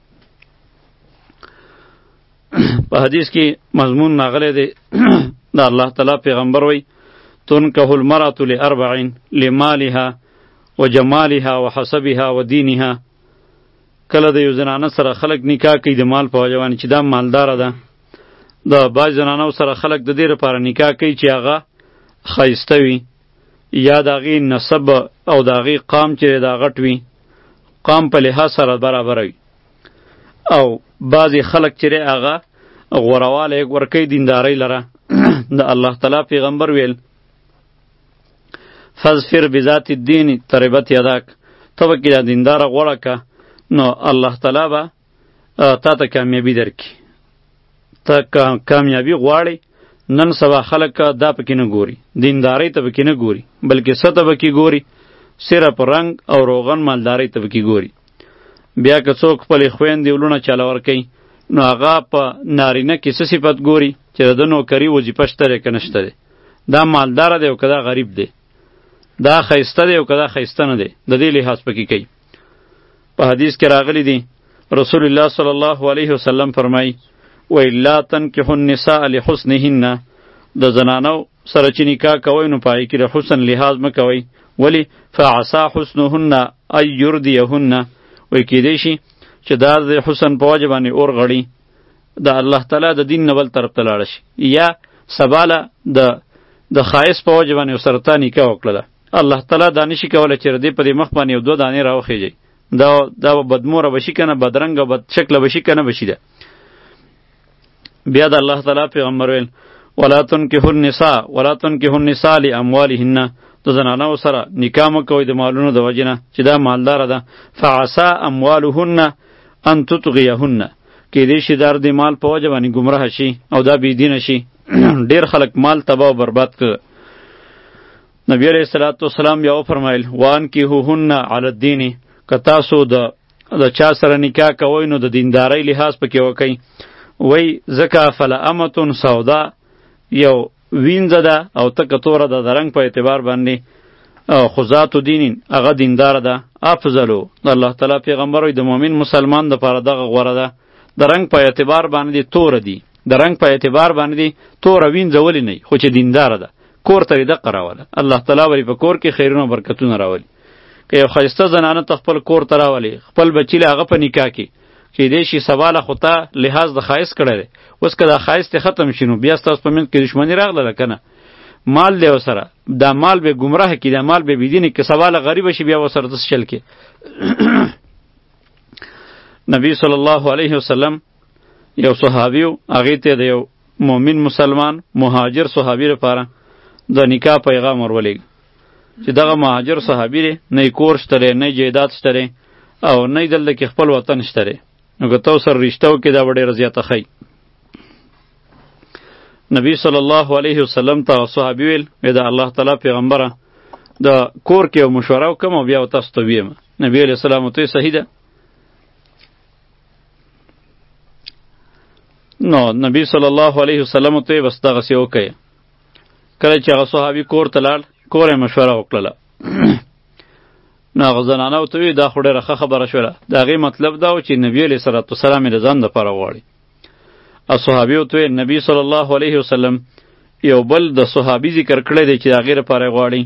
په حدیث کې مضمون راغلی دی د الله تعالی پیغمبر وی تنکح المرأة لأربعین، لمالها وجمالها وحسبها ودینها. کله د یو زنانه سره خلک نکاح کوي د مال په وجه باندې چې دا مالداره ده. د بعض زنانو سره خلک د دې لپاره نکاح کوي چې هغه ښایسته وي، یا د هغې نسب او د هغې قام چې د غټ وي، قام په لحاظ سره برابره وي. او بعضې خلک چې هغه غوروالی ورکوي دیندارۍ لره. د الله تعالی پیغمبر ویل فاظفر بذات الدین تربت یداک، ته به کې دا دینداره غوره که نو الله تعالی به تا ته کامیابي درکړي. ته کامیابي غواړې، نن سبا خلک دا پکې نه ګوري، دیندارۍ ته پکې نه ګوري، بلکې څه ته پکې ګوري، صرف رنګ او روغن مالدارۍ ته پکې ګوري. بیا که څوک خپلې خویندې ولونه چاله ورکوي نو هغه په نارینه کې څه صفت ګوري چې د ده نوکري وظیفه شته دی که نشته دی، دا مالداره دی او که دا غریب دی، دا ښایسته دی او که دا ښایسته نه دی، د دې لحاظ پکې کوي. په حدیث کې راغلی دی رسول الله صلی الله علیه وسلم فرمایي وی لا تنکحوا النساء لحسنهن، د زنانو سره چې نکاح کوئ نو په هغې کې د حسن لحاظ مه کوئ. ولې؟ فعسا حسنهن ان یردیهن، وی کیدای شي چې دا د حسن په وجه باندې اور غړي، د الله تعالی د دین نه بل طرف ته لاړه شي، یا سباله د د ښایست په وجه باندې ورسره تا نکاح وکړله، الله تعالی دا نشي کولی چې ردې په دې مخ باندې یو دوه دانې راوخیږي، دا دا بدموره به شي که نه، بدرنګه بد شکله به شي که نه به شي ده. بیا د الله تعالی پیغمبر ویل ولا تنکحوا النساء ولا تنکحوا النساء لاموالهن، د زنانو سره نکاح مه کوئ د مالونو د وجې نه چې دا مالداره ده. فعسا اموالهن ان تطغیهن، کیدای شي دا د مال په وجه باندې ګمراه شي او دا بېدینه شي. ډېر خلک مال تباه او برباد کړه. نبی علیه الصلاة والسلام بیا وفرمایل وانکحوهن علی الدین، که تاسو د د چا سره نکاح کوئ نو د دیندارۍ لحاظ پکې وکئ. وی ځکه فلامة سودا، یو وینځه ده او تکه توره ده د رنګ په اعتبار باندې، خو ذات دینین هغه دینداره ده. افضلو، د الله تعالی پیغمبر وی د مؤمن مسلمان دپاره دغه غوره ده. د رنګ په اعتبار باندې توره دي، د رنګ په اعتبار باندې توره وینځه ولې نه خو چې دینداره ده، کور ته یې دقه راوله، الله تعالی ولې په کور کې خیرونه او برکتونه راولي. که یو ښایسته زنانه ته خپل کور ته راولي، خپل بچي له هغه په نکاح کې، کیدای شي سباله خو ته لحاظ د ښایست کړی دی، اوس که دا ښایست یې ختم شي نو بیا ستاسو په منځ کې دښمني راغله که نه، مال دی ورسره، دا مال به ګمراه کړي، دا مال به بېدینې که سباله غریبه شي بیا ورسره داسې چل کې. نبی صلی الله علیه وسلم یو صحابي و، هغې ته د یو مؤمن مسلمان مهاجر صحابي لپاره د نکاح پیغام ورولېږه چې دغه مهاجر صحابي دی، نه یې کور شته دی، نه یې جایداد شته دی، او نه یې دلته کې خپل وطن شته دی، نو که تو سره رشته وکړې دا به ډېره زیاته ښایي. نبی صلی الله علیه وسلم ته صحابي ویل وی د الله تعالی پیغمبره د کور کې یو مشوره وکړم او بیا به تاسو ته ویم. نبی علیه السلام ورته ویل صحیح ده. نو نبی صلی الله علیه وسلم ته بس دغسې وکړئ، کله چې هغه صحابي کور ته لاړ، کور یې مشوره وکړله. نو هغه زنانه ورته وویل دا خو ډېره ښه خبره شوله. د هغې مطلب دا و چې نبي علیه صلات وسلام یې د ځان دپاره غواړي. او صحابي ورته وویل نبي صلی الله علیه وسلم یو بل د صحابي ذکر کړی دی چې د هغې لپاره یې غواړي.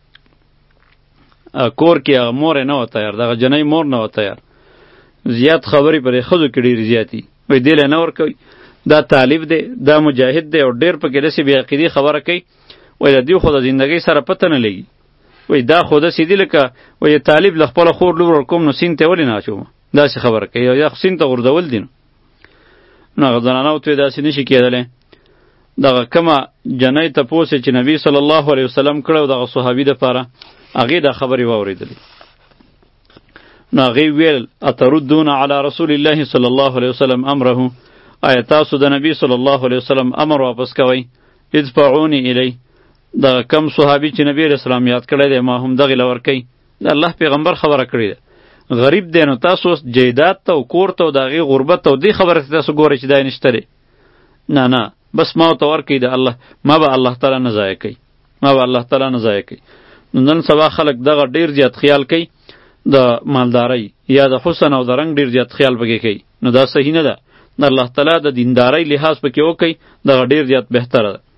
کور کې هغه مور یې نه وه تیار، دغه جنۍ مور نه وه تیار. زیات خبرې پر ښځو کې ډېرې زیاتې وایي دې له نه ورکوي، دا طالب دی، دا مجاهد دی او ډېر پکې داسې بې عقیدې خبره کوي. وایي د دې خو د زندګۍ سره پته نه لګي. وایي دا خو داسې دي لکه وایي طالب له خپله خور لور ورکوم نو سیند ته ولې نه اچوم، داسې خبره کوي. یا خو سیند ته غورځول دي. نو هغه زنانه ورته وایي داسې نشي کېدلی. دغه کومه جنۍ تپوس چې نبي صلی الله علیه وسلم کړی و دغه صحابي دپاره، هغې دا خبرې واورېدلې. نو هغې ویل اتردون علی رسول الله صلی الله علیه وسلم امره، آیا تاسو د نبی صلی الله علیه وسلم امر واپس کوئ؟ ادفعونی الی، دغه کم صحابي چې نبی علیه السلام یاد کړی دی ما هم دغې له ورکئ. د الله پیغمبر خبره کړې ده. غریب دی نو تاسو اوس جیداد ته او کور ته او د هغې غربت ته او دې خبره ته تاسو ګورئ چې دا یې نشته دی. نه نه بس ما ورته ورکئ د الله، ما به الله تعالی نه ضایع کوي، ما به الله تعالی نه ضایع کوي. نو نن سبا خلک دغه ډېر زیات خیال کوي د مالدارۍ یا د حسن او د رنګ ډېر زیات خیال پکې کوي. نو دا صحیح نه ده. د الله تعالی د دیندارۍ لحاظ پکې وکئ، دغه ډېر زیات بهتره ده.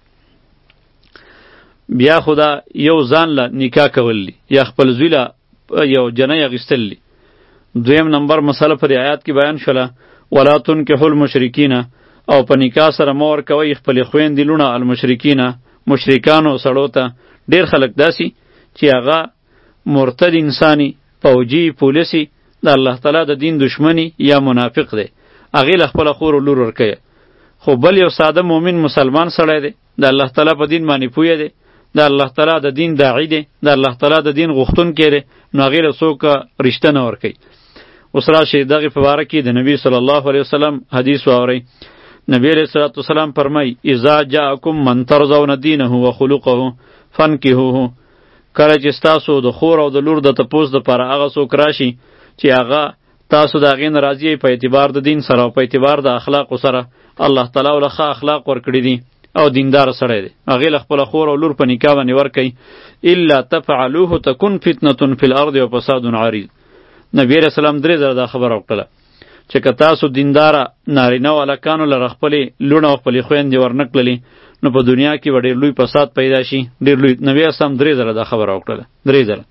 بیا خو دا یو ځان له نکاح کول دي یا خپل زوی له یو جنۍ اخیستل دي. دویم نمبر مسله پر آیات کې بیان شوله ولا تنکحوا المشرکین، او په نکاح سره مه ورکوئ خپلې خویندې لوڼه المشرکین، مشرکانو سړو ته. ډېر خلک داسي چې هغه مرتد انسانی، فوجي، پولیسي، د الله تعالی د دین دشمنی یا منافق دی، هغې له خپله خور و لور ورکوي. خو بل یو ساده مؤمن مسلمان سړی دی، د الله تعالی په دین باندې پوهه دی، د الله تعالی د دین داعی دی، د الله تعالی د دین غوښتونکی دی، نو هغې له څوک رشته نه ورکوي. اوس راشئ دغې په باره کې د نبي صلی الله علیه وسلم حدیث واورئ. نبی علیه الصلاة والسلام فرمایي اذا جاءکم من ترضون دینه و خلقه فانکحوه، کله چې ستاسو د خور او د لور د تپوس دپاره هغه څوک راشي چې هغه تاسو د هغې نه راضي په اعتبار د دین سره او په اعتبار د اخلاقو سره، الله تعالی له ښه اخلاق ورکړي دي او دیندار سړی دی، هغې له خپله خور او لور په نکاح باندې ورکئ. الا تفعلوه تکن فتنة فی الارض و فساد عریض. نبی علیه السلام درې ځله دا خبره وکړله چې که تاسو دینداره نارینه و هلکانو لره خپلې لوڼه او خپلې خویندې ورنه کړلې نو په دنیا کې به ډېر لوی فساد پیدا شي. ډېر لوی نبی اسلام درې ځله دا خبره وکړله، درې ځله.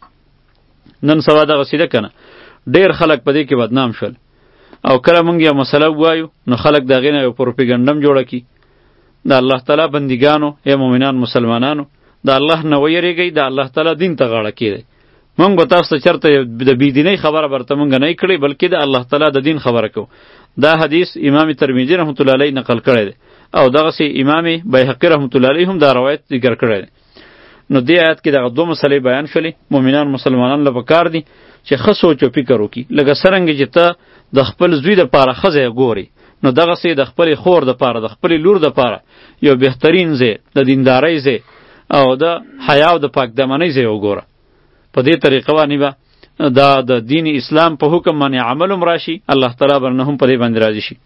نن سبا دغسې ده که نه، ډېر خلک په دې کې بدنام شول. او کله موږ یو مسله ووایو نو خلک د هغې نه یو پروپیګنډم جوړه کړي. د الله تعالی بندګانو یا مؤمنان مسلمانانو د الله نه ویریږئ، د الله تعالی دین ته غاړه کیږئ. موږ به تاسو ته چېرته د بېدینۍ خبره برته موږ نه کړې، بلکې د الله تعالی د دین خبره کوو. دا حدیث امام ترمذي رحمت الله علیه نقل کړی دی او دغسې امام بیهقي رحمت الله علیه هم دا روایت ذکر کړی دی. نو دې آیت کې دغه دوه مسلې بیان شولې. مؤمنان مسلمانان له پکار دي چې ښه سوچ او فکر وکړي. لکه څرنګه چې ته د خپل زوی دپاره ښځه ګورې، نو دغسې د خپلې خور دپاره، د خپلې لور دپاره یو بهترین ځای، د دیندارۍ ځای او د حیا او د پاکدامنۍ ځای وګوره. په دې طریقه باندې به دا د دین اسلام په حکم باندې عمل هم راشي، الله تعالی برنه هم په دې باندې راضي شي.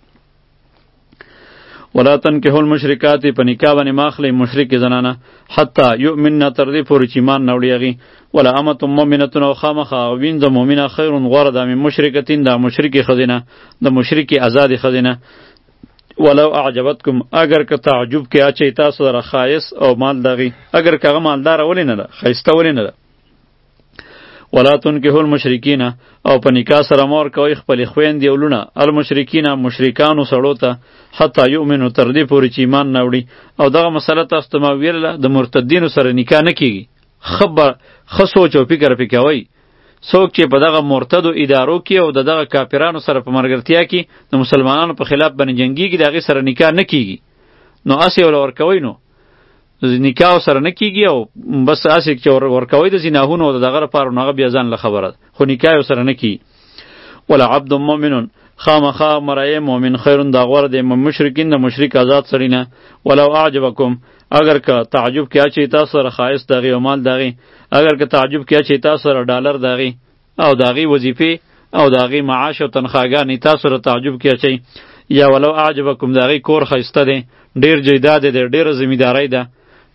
ولا تنکحوا المشرکات، په نکاح باندې مه اخلئ مشرکې زنانه حتی یؤمنن، تر دې پورې چې ایمان نه وړي هغې. ولا امة مؤمنة، او خامخا وینځه مؤمنه خیر غوره ده من مشرکتین، د مشرکې ښځې نه، د مشرکې ازادې ښځې نه. ولو اعجبتکم، اگر که تعجب کې اچئ تاسو سره ښایست او مال د هغې، اگر که هغه مالداره ولې نه ده، ښایسته ولې نه ده. ولا تنکحوا المشرکین، او په نکاح سره مه ورکوئ خپلې خویندې او لوڼه المشرکین، مشرکانو سړو ته حتی یؤمنو، تر دې پورې چې ایمان نه وړي. او دغه مسله تاسو ته ما ویله د مرتدینو سره نکاح نه کیږي. ښه سوچ او فکر پې کوئ. څوک چې په دغه مرتدو ادارو کې او د دغه کافرانو سره په ملګرتیا کې د مسلمانانو په خلاف باندې جنګیږي، د هغې سره نکاح نه کیږي. نو هسې وله ورکوئ، نو نکاح سره نه کیږي او بس هسې چې ورکوئ د زناهونو او د دغه لپاره، نو هغه بیا ځان له خبره ده، خو نکاح سره نه کیږي. ولا عبد مؤمن، خامخا مرای مؤمن خیرون دا غوره دی من مشرکین، د مشرک آزاد سړي نه. ولو اعجبکم، اگر که تعجب کې اچئ تاسو سره ښایست د هغې او مال د هغې، اگر که تعجب کې اچئ تاسو سره ډالر د هغې او د هغې وظیفې او د هغې معاش او تنخواګانې، تاسو سره تعجب کې اچئ. یا ولو اعجبکم، د هغې کور ښایسته دی، ډېر جیداد دی، ډېره زمیندارۍ ده،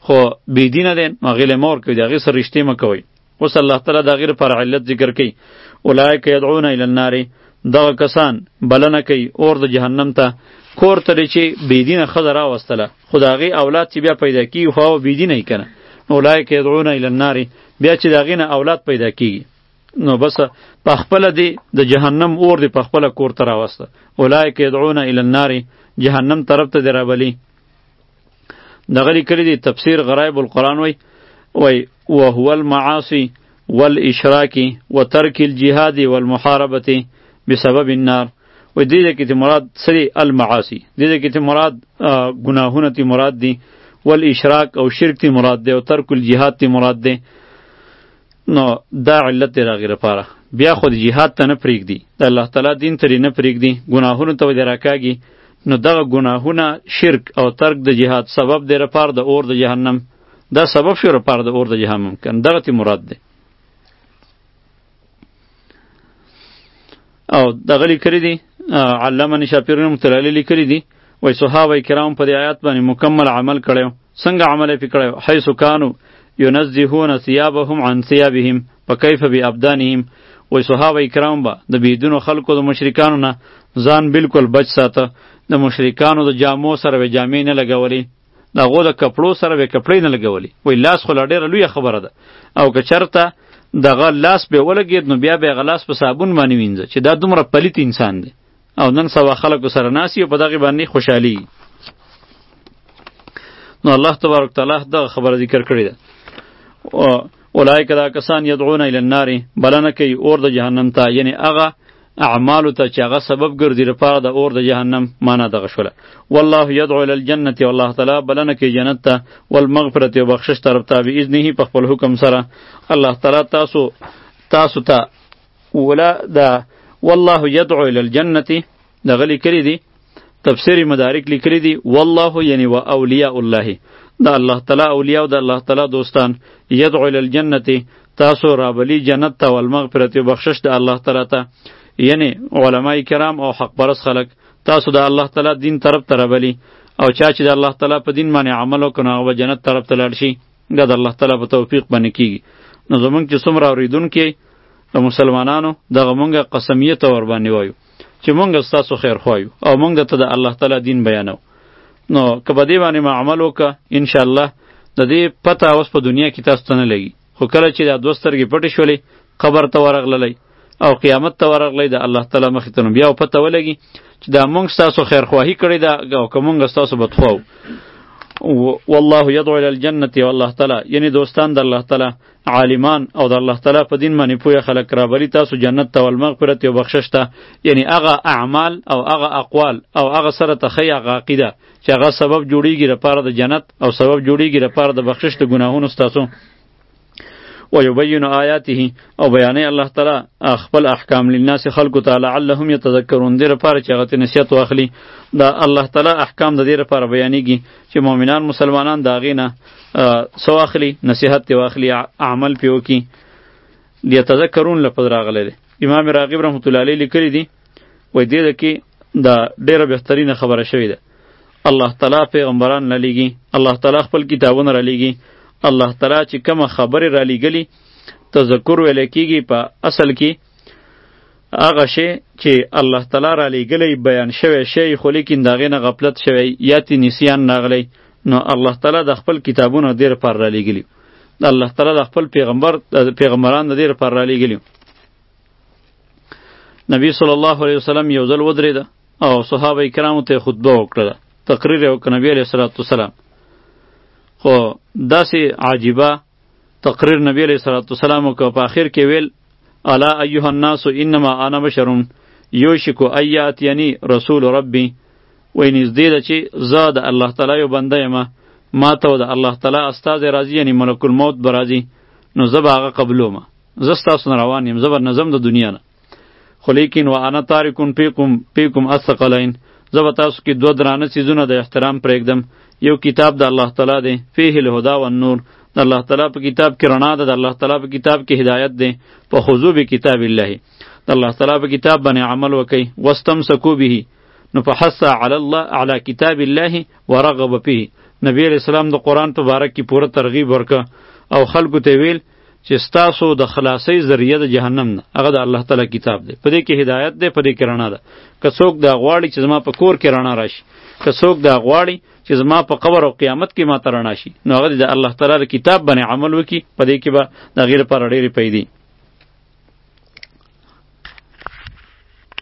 خو بېدینه دی نو هغې له مه ورکوئ د هغې سره رشتې مه کوئ. اوس الله تعالی د هغې لپاره علت ذکر کوي. اولئک یدعون الی النار، دغه کسان بلنه کوي اور د جهنم ته. کور ته چې بېدینه ښځه راوستله خو د هغې اولاد چې بیا پیدا کېږي خو هغه بېدینه یې که نه، اولئک یدعون الی النار بیا چې د هغې نه اولاد پیدا کېږي نو بس په خپله دی د جهنم اور دی په خپله کور ته راوسته. اولئک یدعون الی النار جهنم طرف ته دی رابلي. دغه لیکلي دی تفسیر غرایب القرآن وی وی وهو المعاصی والاشراک وترک الجهاد والمحاربة بسبب النار. وی دیده که تی مراد سری المعاصی، دیده که تی مراد گناهونه تی مراد دی، والاشراک او شرک تی مراد دی، او ترک الجهاد تی مراد دی. نو دا علت دی راغی لپاره بیا خود جهاد ته نه پرېږدي، د الله تعالی دین ترې نه پرېږدي، ګناهونو ته ودې راکاږي. نو دغه ګناهونه شرک او ترک د جهاد سبب دی لپاره د اور د جهنم، دا سبب شو لپاره د اور د جهنم کنه دغه تی مراد دی. او دغه لیکلي دي علامه نشاپور رحمة الله علیه لیکلي دي وای صحابه کرام په دې آیات باندې مکمل عمل کړو. څنګه عمل یې کړو؟ حيث كانوا ينزهون ثيابهم عن ثيابهم فكيف بأبدانهم. وای صحابه کرام با د بيدونو خلکو د مشرکانو نه ځان بالکل بچ ساته، د مشرکانو د جامو سره به جامې نه لګولې، د هغو د کپړو سره به کپړې نه لګولې. وای لاس خو لا ډېره لویه خبره ده، او که چېرته دغه لاس به ولګېد نو بیا به هغه لاس په صابون باندې وینځه چې دا دومره پلیت انسان دی. او نن سبا خلکو سره ناسی او په دغې باندې خوشحالي. نو الله تبارک تعالی دغه خبره ذکر کړې ده. اولئک دا کسان یدعون الی النار بلنه کوي اور د جهنم ته، یعنی هغه اعمالو ته چې هغه سبب ګرځي لپاره د اور د جهنم معنا دغه شوله. والله یدعو الی الجنة، والله تعالی بلنه کوي جنت ته، والمغفرة او بخشش طرف ته باذنه په خپل حکم سره. الله تعالی تاسو تاسو ته ولا دا والله یدعو الی الجنة دغه لیکلي دي تفسیر مدارک لیکلي دي والله یعنی و اولیاء الله، دا الله تعالی اولیاء او د الله تعالی دوستان. یدعو الی الجنة تاسو رابلی جنت ته، والمغفرة او بخشش د الله تعالی ته، یعنی علماء کرام او حق پرست خلق تاسو د الله تعالی دین طرف ته رابلی. او چا چې د الله تعالی په دین باندې عمل وکړي هغه جنت طرف ته لاړ شي. دا د الله تعالی په توفیق باندې کیږي. نو زمونږ چې څومره اوریدونکي د مسلمانانو دغه مونږه قسمیه ته ور باندې وایو چې مونږ ستاسو خیر خوایو او مونږ ته د الله تعالی دین بیانو. نو که په دې باندې ما عمل وکړه ان شاء الله د دې پته اوس په دنیا کې تاسو ته نه لګي، خو کله چې دا دوه سترګې پټې شولې قبر ته ورغللی او قیامت ته ورغلی د الله تعالی مخې ته، نو بیا پته ولګي چې دا مونږ ستاسو خیرخواهي کړې ده او که مونږ ستاسو بدخواو. والله یدعو الی الجنة، والله تعالی یعنی دوستان د الله تعالی عالمان او د الله تعالی په دین باندې پوهه خلک رابلی تاسو جنت ته، والمغفرة او بخشش ته، یعنی هغه اعمال او هغه اقوال او هغه سره تخی هغه عقیده چې هغه سبب جوړیږي لپاره د جنت او سبب جوړیږي لپاره د بخشش د ګناهونو ستاسو. ويبين آیاته او بیانې الله تعالی خپل احکام للناس خلقو ته لعلهم یتذکرون، دې لپاره چې هغه ته نصیحت واخلي. دا الله تعالی احکام د دې لپاره بیانېږي چې مؤمنان مسلمانان د هغې نه څه واخلي، نصیحت ترې واخلي، عمل پرې وکړي. لیتذکرون لفظ راغلی دی. امام راغب رحمة الله علیه لیکلي دي وایي دې کې دا ډېره بهترینه خبره شوې ده. الله تعالی پیغمبران رالیږي، الله تعالی خپل کتابونه رالیږي، الله تعالی چې کومه خبرې را لېږلي تذکر ویل کېږي په اصل کې هغه شی چې الله تعالی را لېږلی بیان شوی شی خو لیکن د هغې نه غفلت شوی یا تې نسیان راغلی، نو الله تعالی د خپل کتابونه دې لپاره را لېږلي، الله تعالی د خپل پیغمبر پیغمبران د دې لپاره را لېږلي. نبی صلی الله علیه وسلم یو ځل ودرېده او صحابه کرامو ته خطبه وکړله، تقریر یې وکړ نبی علیه الصلاة والسلام. خو داسې عجیبه تقریر نبی علیه الصلاة والسلام وکړ، په آخر کې ویل الا ایها الناس انما انا بشر یوشک ان یاتینی رسول ربی، وایي نږدې ده چې زه د الله تعالی یو بنده یم، ما ته د الله تعالی استازی راځي یعنی ملک الموت به راځي، نو زه به هغه قبلوم، زه ستاسو نه روان یم، زه به نظم د دنیا نه. خو لیکن وانا تارکون فیکم فیکم الثقلین، زه به تاسو کې دوه درانه څیزونه د احترام پرېږدم. یو کتاب د الله تعالی دی، فیه الهدى والنور، د الله تعالی په کتاب کې رڼا ده، د الله تعالی په کتاب کې هدایت دی. په خذو بکتاب الله، د الله تعالی په کتاب باندې عمل وکئ. واستمسکوا به، نو فحث علی الله علی کتاب الله ورغب فيه، نبی علیہ السلام د قرآن په باره کې پوره ترغیب ورکه او خلکو ته ویل چې ستاسو د خلاصۍ ذریعه د جهنم نه هغه د الله تعالی کتاب دی. په دې کې هدایت دی، په دې کې رڼا ده. که څوک دا غواړي چې زما په کور کې رڼا راشي، که څوک دا غواړي چې زما په قبر او قیامت کې ماته رڼا شي، نو هغه د الله تعالی کتاب باندې عمل وکړي. په دې کې به د هغې لپاره ډېرې پیدې